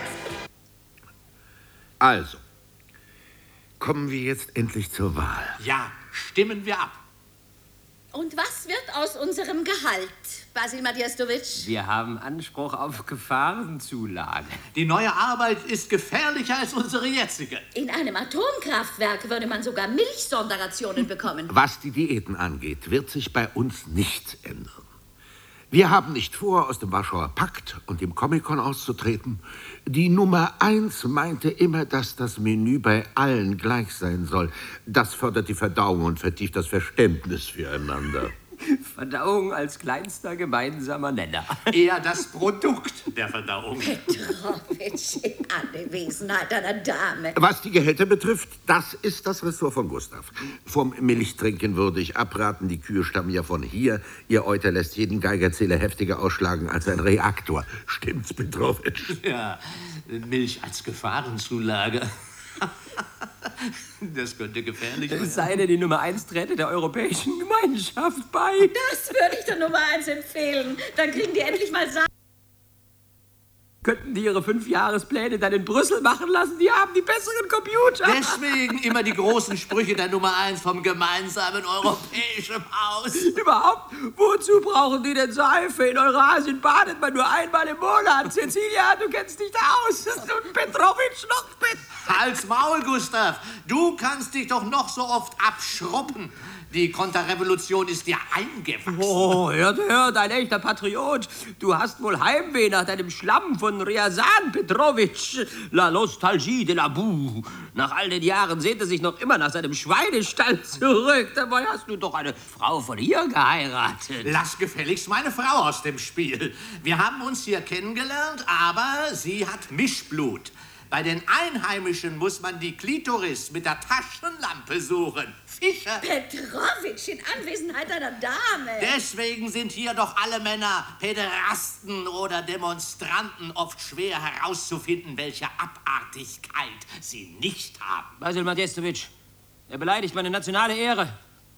Also, kommen wir jetzt endlich zur Wahl. Ja, stimmen wir ab. Und was wird aus unserem Gehalt, Basil Madjestowitsch? Wir haben Anspruch auf Gefahrenzulage. Die neue Arbeit ist gefährlicher als unsere jetzige. In einem Atomkraftwerk würde man sogar Milchsonderrationen bekommen. Was die Diäten angeht, wird sich bei uns nichts ändern. Wir haben nicht vor, aus dem Warschauer Pakt und dem Comic-Con auszutreten. Die Nummer eins meinte immer, dass das Menü bei allen gleich sein soll. Das fördert die Verdauung und vertieft das Verständnis füreinander. Verdauung als kleinster gemeinsamer Nenner. Eher das Produkt der Verdauung. Petrowitsch in Anwesenheit einer Dame. Was die Gehälter betrifft, das ist das Ressort von Gustav. Vom Milchtrinken würde ich abraten. Die Kühe stammen ja von hier. Ihr Euter lässt jeden Geigerzähler heftiger ausschlagen als ein Reaktor. Stimmt's, Petrowitsch? Ja, Milch als Gefahrenzulage. Das könnte gefährlich werden. Es sei denn, die Nummer eins träte der Europäischen Gemeinschaft bei. Das würde ich der Nummer eins empfehlen. Dann kriegen die endlich mal Sa Könnten die ihre Fünfjahrespläne dann in Brüssel machen lassen? Die haben die besseren Computer. Deswegen immer die großen Sprüche der Nummer eins vom gemeinsamen europäischen Haus. Überhaupt, wozu brauchen die denn Seife? In Eurasien badet man nur einmal im Monat. Cecilia, du kennst dich da aus. Und Petrowitsch noch bitte. Halt's Maul, Gustav. Du kannst dich doch noch so oft abschruppen. Die Konterrevolution ist dir eingewachsen. Oh, hört, hört, ein echter Patriot. Du hast wohl Heimweh nach deinem Schlamm von Ryazan, Petrowitsch. La Nostalgie de la Boue. Nach all den Jahren sehnt er sich noch immer nach seinem Schweinestall zurück. Dabei hast du doch eine Frau von hier geheiratet. Lass gefälligst meine Frau aus dem Spiel. Wir haben uns hier kennengelernt, aber sie hat Mischblut. Bei den Einheimischen muss man die Klitoris mit der Taschenlampe suchen. Fische. Petrowitsch in Anwesenheit einer Dame. Deswegen sind hier doch alle Männer Päderasten oder Demonstranten oft schwer herauszufinden, welche Abartigkeit sie nicht haben. Basil Madjestowitsch, er beleidigt meine nationale Ehre.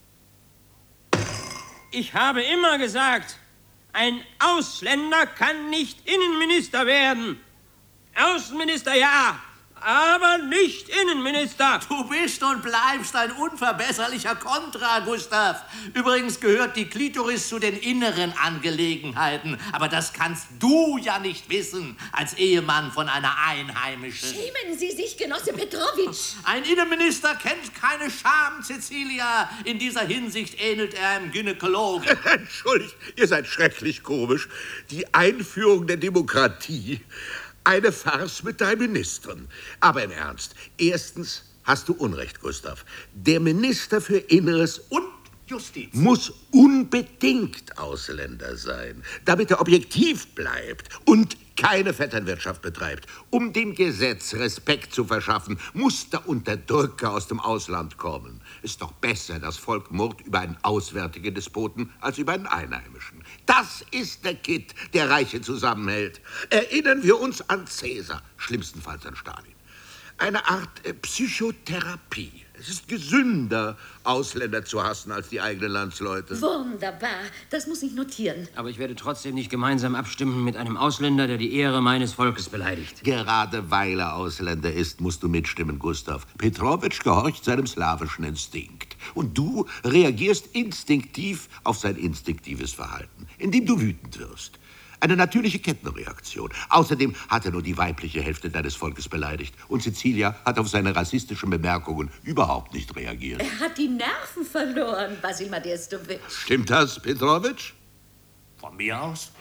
Ich habe immer gesagt, ein Ausländer kann nicht Innenminister werden. Außenminister ja, aber nicht Innenminister. Du bist und bleibst ein unverbesserlicher Kontra, Gustav. Übrigens gehört die Klitoris zu den inneren Angelegenheiten. Aber das kannst du ja nicht wissen, als Ehemann von einer Einheimischen. Schämen Sie sich, Genosse Petrowitsch. Ein Innenminister kennt keine Scham, Cecilia. In dieser Hinsicht ähnelt er einem Gynäkologen. Entschuldigt, ihr seid schrecklich komisch. Die Einführung der Demokratie. Eine Farce mit drei Ministern. Aber im Ernst, erstens hast du Unrecht, Gustav. Der Minister für Inneres und Justiz muss unbedingt Ausländer sein, damit er objektiv bleibt und keine Vetternwirtschaft betreibt. Um dem Gesetz Respekt zu verschaffen, muss der Unterdrücker aus dem Ausland kommen. Ist doch besser, das Volk murrt über einen auswärtigen Despoten als über einen Einheimischen. Das ist der Kitt, der Reiche zusammenhält. Erinnern wir uns an Cäsar, schlimmstenfalls an Stalin. Eine Art äh, Psychotherapie. Es ist gesünder, Ausländer zu hassen als die eigenen Landsleute. Wunderbar, das muss ich notieren. Aber ich werde trotzdem nicht gemeinsam abstimmen mit einem Ausländer, der die Ehre meines Volkes beleidigt. Gerade weil er Ausländer ist, musst du mitstimmen, Gustav. Petrowitsch gehorcht seinem slawischen Instinkt. Und du reagierst instinktiv auf sein instinktives Verhalten, indem du wütend wirst. Eine natürliche Kettenreaktion. Außerdem hat er nur die weibliche Hälfte deines Volkes beleidigt. Und Cecilia hat auf seine rassistischen Bemerkungen überhaupt nicht reagiert. Er hat die Nerven verloren, Basil Madjestowitsch. Stimmt das, Petrowitsch? Von mir aus?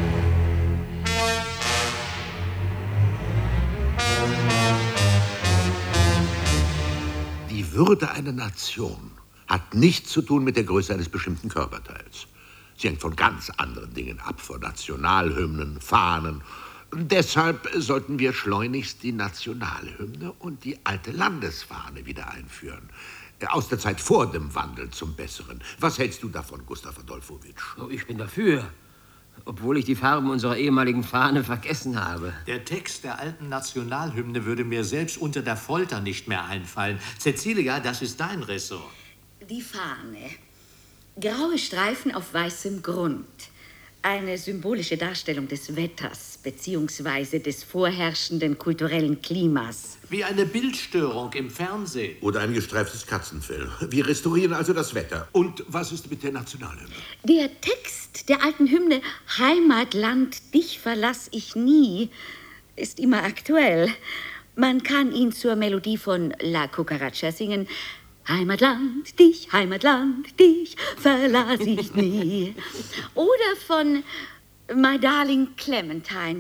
Die Würde einer Nation hat nichts zu tun mit der Größe eines bestimmten Körperteils. Sie hängt von ganz anderen Dingen ab, von Nationalhymnen, Fahnen. Deshalb sollten wir schleunigst die Nationalhymne und die alte Landesfahne wieder einführen. Aus der Zeit vor dem Wandel zum Besseren. Was hältst du davon, Gustav Adolfowitsch? Oh, ich bin dafür, obwohl ich die Farben unserer ehemaligen Fahne vergessen habe. Der Text der alten Nationalhymne würde mir selbst unter der Folter nicht mehr einfallen. Cecilia, das ist dein Ressort. Die Fahne. Graue Streifen auf weißem Grund. Eine symbolische Darstellung des Wetters, beziehungsweise des vorherrschenden kulturellen Klimas. Wie eine Bildstörung im Fernsehen. Oder ein gestreiftes Katzenfell. Wir restaurieren also das Wetter. Und was ist mit der Nationalhymne? Der Text der alten Hymne Heimatland, dich verlass ich nie ist immer aktuell. Man kann ihn zur Melodie von La Cucaracha singen. Heimatland, dich, Heimatland, dich verlass ich nie. Oder von My Darling Clementine.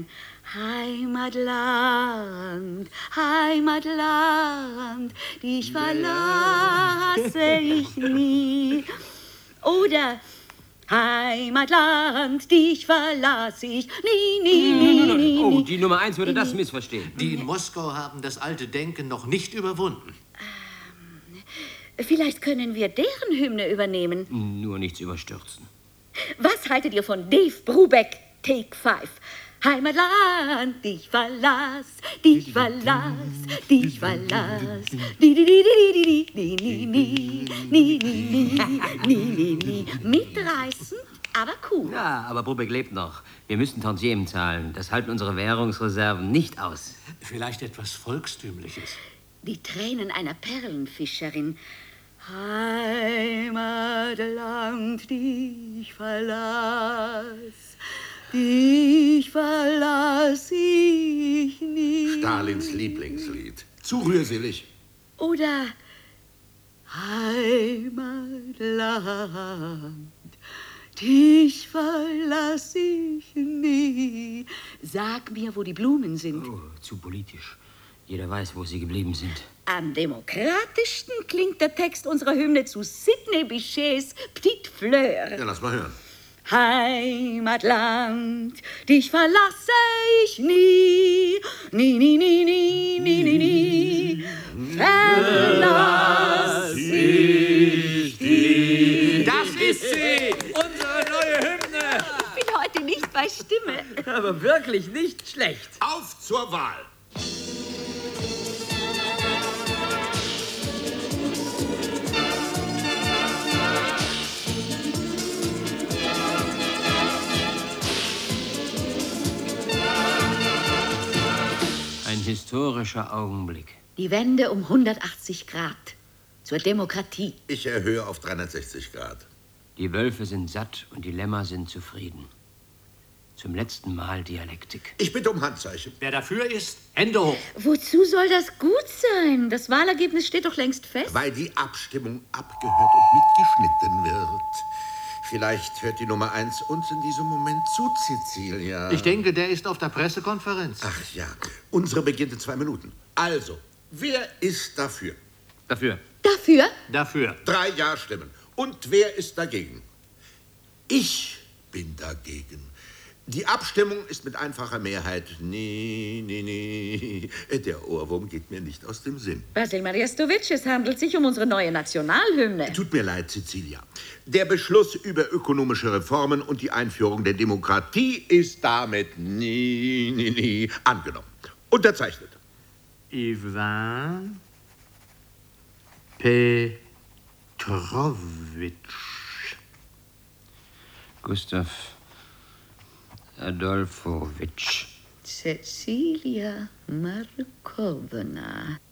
Heimatland, Heimatland, dich verlasse ich nie. Oder Heimatland, dich verlasse ich nie, nie, nie, nie. Oh, die Nummer eins würde das missverstehen. Die in Moskau haben das alte Denken noch nicht überwunden. Ähm, vielleicht können wir deren Hymne übernehmen. Nur nichts überstürzen. Was haltet ihr von Dave Brubeck, Take Five? Heimatland, dich verlass, dich verlass, dich verlass. Di, di, di, di, di, di, di, ni, ni, ni, ni, ni, ni. Mitreißend, aber cool. Ja, aber Brubeck lebt noch. Wir müssen Tantiemen zahlen. Das halten unsere Währungsreserven nicht aus. Vielleicht etwas Volkstümliches. Die Tränen einer Perlenfischerin. Heimatland, dich verlass. Dich verlass ich nie. Stalins Lieblingslied. Zu rührselig. Oder Heimatland, dich verlass ich nie. Sag mir, wo die Blumen sind. Oh, zu politisch. Jeder weiß, wo sie geblieben sind. Am demokratischsten klingt der Text unserer Hymne zu Sidney Bichets Petite Fleur. Ja, lass mal hören. Heimatland, dich verlasse ich nie, nie, nie, nie, nie, nie, nie, nie, verlass ich dich. Das ist sie, unsere neue Hymne. Ich bin heute nicht bei Stimme. Aber wirklich nicht schlecht. Auf zur Wahl. Ein historischer Augenblick. Die Wende um hundertachtzig Grad zur Demokratie. Ich erhöhe auf dreihundertsechzig Grad. Die Wölfe sind satt und die Lämmer sind zufrieden. Zum letzten Mal Dialektik. Ich bitte um Handzeichen. Wer dafür ist, Hände hoch. Wozu soll das gut sein? Das Wahlergebnis steht doch längst fest. Weil die Abstimmung abgehört und mitgeschnitten wird. Vielleicht hört die Nummer eins uns in diesem Moment zu, Cecilia. Ich denke, der ist auf der Pressekonferenz. Ach ja, unsere beginnt in zwei Minuten. Also, wer ist dafür? Dafür. Dafür? Dafür. Drei Ja-Stimmen. Und wer ist dagegen? Ich bin dagegen. Die Abstimmung ist mit einfacher Mehrheit. Nee, nee, nee. Der Ohrwurm geht mir nicht aus dem Sinn. Basil Mariastovic, es handelt sich um unsere neue Nationalhymne. Tut mir leid, Cecilia. Der Beschluss über ökonomische Reformen und die Einführung der Demokratie ist damit nie, nie, nie angenommen. Unterzeichnet. Ivan Petrovitsch. Gustav Adolfowitsch. Cecilia Markowna.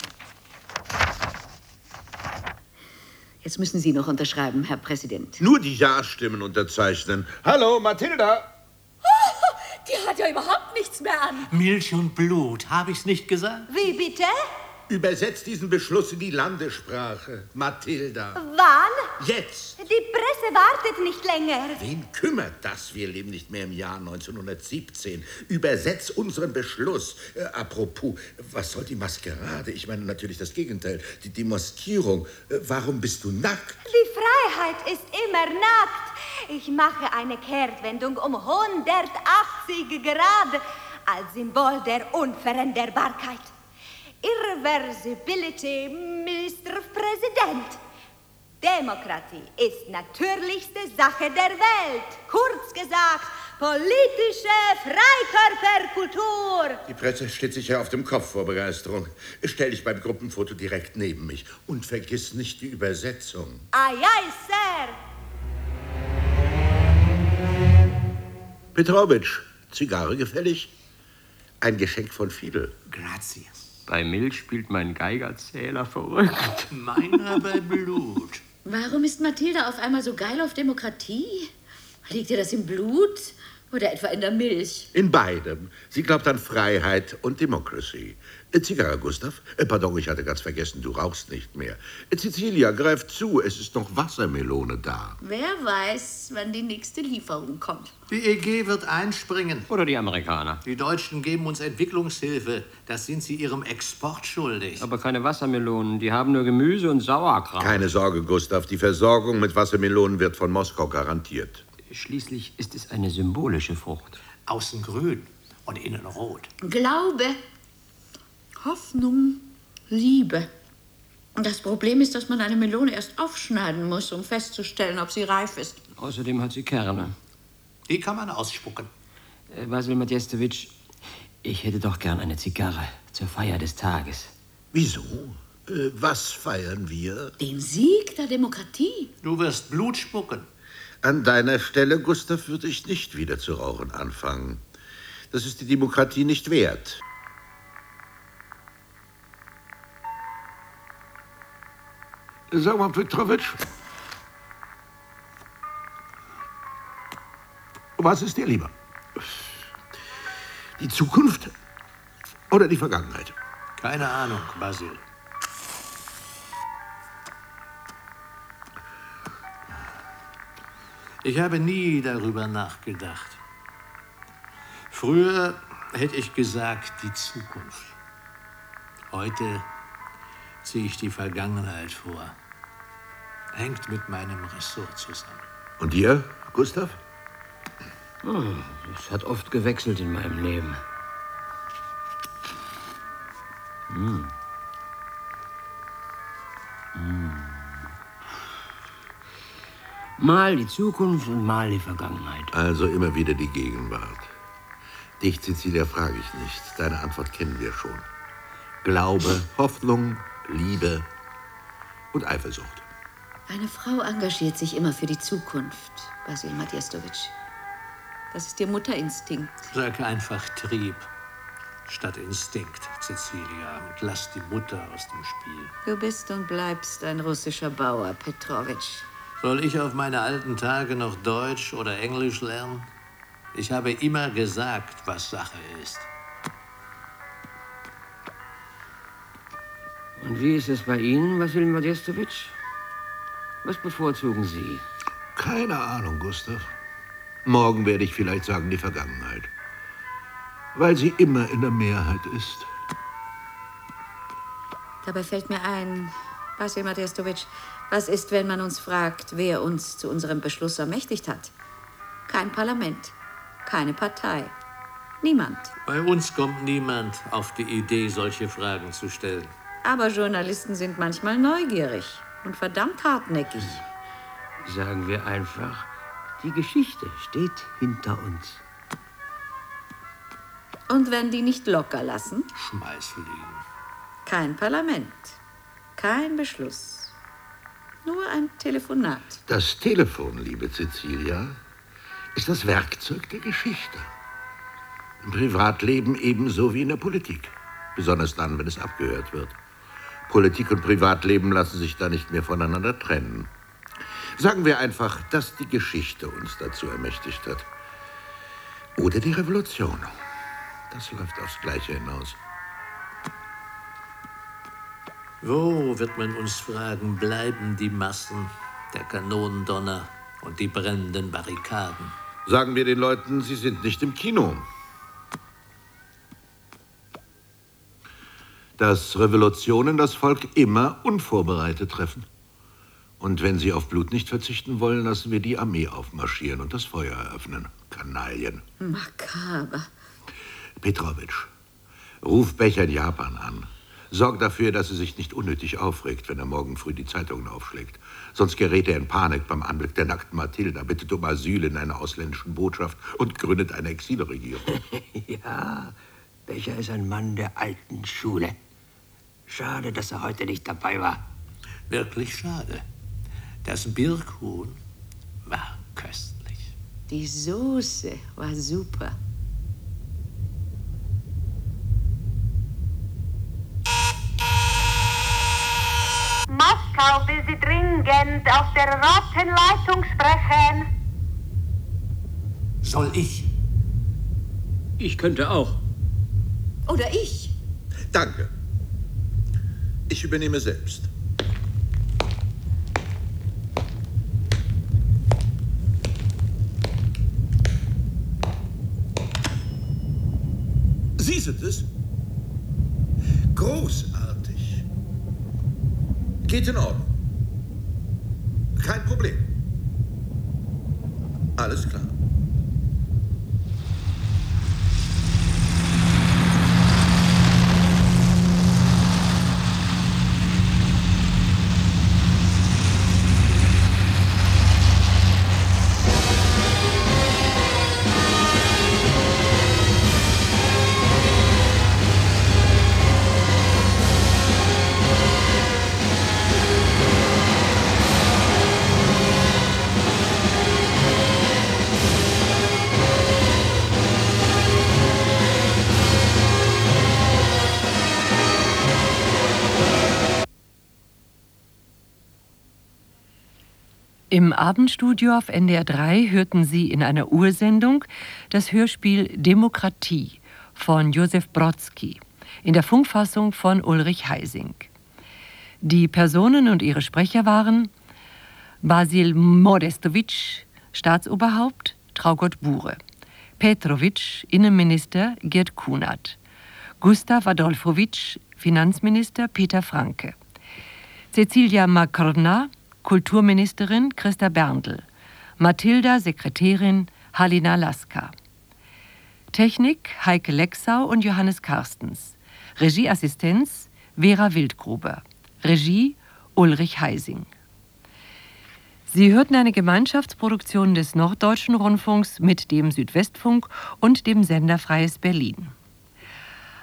Jetzt müssen Sie noch unterschreiben, Herr Präsident. Nur die Ja-Stimmen unterzeichnen. Hallo, Mathilda. Die hat ja überhaupt nichts mehr an. Milch und Blut, habe ich's nicht gesagt? Wie bitte? Übersetzt diesen Beschluss in die Landessprache. Mathilda. Wann? Jetzt. Die Presse wartet nicht länger. Wen kümmert das? Wir leben nicht mehr im Jahr neunzehnhundertsiebzehn. Übersetz unseren Beschluss. Äh, apropos, was soll die Maskerade? Ich meine natürlich das Gegenteil. Die Demaskierung. Äh, warum bist du nackt? Die Freiheit ist immer nackt. Ich mache eine Kehrtwendung um hundertachtzig Grad als Symbol der Unveränderbarkeit. Irreversibility, Mister Präsident. Demokratie ist natürlichste Sache der Welt. Kurz gesagt, politische Freikörperkultur. Die Presse steht sicher auf dem Kopf vor Begeisterung. Stell dich beim Gruppenfoto direkt neben mich. Und vergiss nicht die Übersetzung. Aye, aye, Sir. Petrowitsch, Zigarre gefällig? Ein Geschenk von Fidel. Gracias. Bei Milch spielt mein Geigerzähler verrückt. Meiner bei Blut. Warum ist Mathilda auf einmal so geil auf Demokratie? Liegt ihr das im Blut oder etwa in der Milch? In beidem. Sie glaubt an Freiheit und Democracy. Äh, Zigarre, Gustav? Äh, pardon, ich hatte ganz vergessen, du rauchst nicht mehr. Äh, Cecilia, greif zu, es ist noch Wassermelone da. Wer weiß, wann die nächste Lieferung kommt. Die E G wird einspringen. Oder die Amerikaner. Die Deutschen geben uns Entwicklungshilfe. Das sind sie ihrem Export schuldig. Aber keine Wassermelonen, die haben nur Gemüse und Sauerkraut. Keine Sorge, Gustav, die Versorgung mit Wassermelonen wird von Moskau garantiert. Schließlich ist es eine symbolische Frucht. Außen grün und innen rot. Glaube, Hoffnung, Liebe. Und das Problem ist, dass man eine Melone erst aufschneiden muss, um festzustellen, ob sie reif ist. Außerdem hat sie Kerne. Die kann man ausspucken. Äh, Vasil Matjestowitsch, ich hätte doch gern eine Zigarre zur Feier des Tages. Wieso? Äh, was feiern wir? Den Sieg der Demokratie. Du wirst Blut spucken. An deiner Stelle, Gustav, würde ich nicht wieder zu rauchen anfangen. Das ist die Demokratie nicht wert. Sag mal, Petrowitsch, was ist dir lieber? Die Zukunft oder die Vergangenheit? Keine Ahnung, Basil. Ich habe nie darüber nachgedacht. Früher hätte ich gesagt, die Zukunft. Heute ziehe ich die Vergangenheit vor. Hängt mit meinem Ressort zusammen. Und dir, Gustav? Hm, es hat oft gewechselt in meinem Leben. Hm. Hm. Mal die Zukunft und mal die Vergangenheit. Also immer wieder die Gegenwart. Dich, Cecilia, frage ich nicht. Deine Antwort kennen wir schon. Glaube, Hoffnung, Liebe und Eifersucht. Eine Frau engagiert sich immer für die Zukunft, Vasil Matjestowitsch. Das ist ihr Mutterinstinkt. Sag einfach Trieb statt Instinkt, Cecilia, und lass die Mutter aus dem Spiel. Du bist und bleibst ein russischer Bauer, Petrowitsch. Soll ich auf meine alten Tage noch Deutsch oder Englisch lernen? Ich habe immer gesagt, was Sache ist. Und wie ist es bei Ihnen, Vasil Matjestowitsch? Was bevorzugen Sie? Keine Ahnung, Gustav. Morgen werde ich vielleicht sagen, die Vergangenheit. Weil sie immer in der Mehrheit ist. Dabei fällt mir ein, Vasil Matjestowitsch, was ist, wenn man uns fragt, wer uns zu unserem Beschluss ermächtigt hat? Kein Parlament, keine Partei, niemand. Bei uns kommt niemand auf die Idee, solche Fragen zu stellen. Aber Journalisten sind manchmal neugierig und verdammt hartnäckig. Sagen wir einfach, die Geschichte steht hinter uns. Und wenn die nicht locker lassen? Schmeißfliegen. Kein Parlament, kein Beschluss. Nur ein Telefonat. Das Telefon, liebe Cecilia, ist das Werkzeug der Geschichte. Im Privatleben ebenso wie in der Politik. Besonders dann, wenn es abgehört wird. Politik und Privatleben lassen sich da nicht mehr voneinander trennen. Sagen wir einfach, dass die Geschichte uns dazu ermächtigt hat. Oder die Revolution. Das läuft aufs Gleiche hinaus. Wo, wird man uns fragen, bleiben die Massen, der Kanonendonner und die brennenden Barrikaden? Sagen wir den Leuten, sie sind nicht im Kino. Dass Revolutionen das Volk immer unvorbereitet treffen. Und wenn sie auf Blut nicht verzichten wollen, lassen wir die Armee aufmarschieren und das Feuer eröffnen. Kanaillen. Makaber. Petrowitsch, ruf Becher in Japan an. Sorg dafür, dass er sich nicht unnötig aufregt, wenn er morgen früh die Zeitungen aufschlägt. Sonst gerät er in Panik beim Anblick der nackten Mathilda, bittet um Asyl in einer ausländischen Botschaft und gründet eine Exilregierung. Ja, Becher ist ein Mann der alten Schule. Schade, dass er heute nicht dabei war. Wirklich schade. Das Birkhuhn war köstlich. Die Soße war super. Sie dringend auf der roten Leitung sprechen. Soll ich? Ich könnte auch. Oder ich. Danke. Ich übernehme selbst. Sie sind es? Großartig. Geht in Ordnung. Kein Problem. Alles klar. Im Abendstudio auf N D R drei hörten Sie in einer Ursendung das Hörspiel Demokratie von Josef Brodsky in der Funkfassung von Ulrich Heising. Die Personen und ihre Sprecher waren Basil Modestowitsch, Staatsoberhaupt, Traugott Bure, Petrovic, Innenminister, Gerd Kunert, Gustav Adolfowitsch, Finanzminister, Peter Franke, Cecilia Makrna, Kulturministerin, Christa Berndl, Mathilda, Sekretärin, Halina Laska. Technik, Heike Lexau und Johannes Karstens. Regieassistenz, Vera Wildgruber. Regie, Ulrich Heising. Sie hörten eine Gemeinschaftsproduktion des Norddeutschen Rundfunks mit dem Südwestfunk und dem Sender Freies Berlin.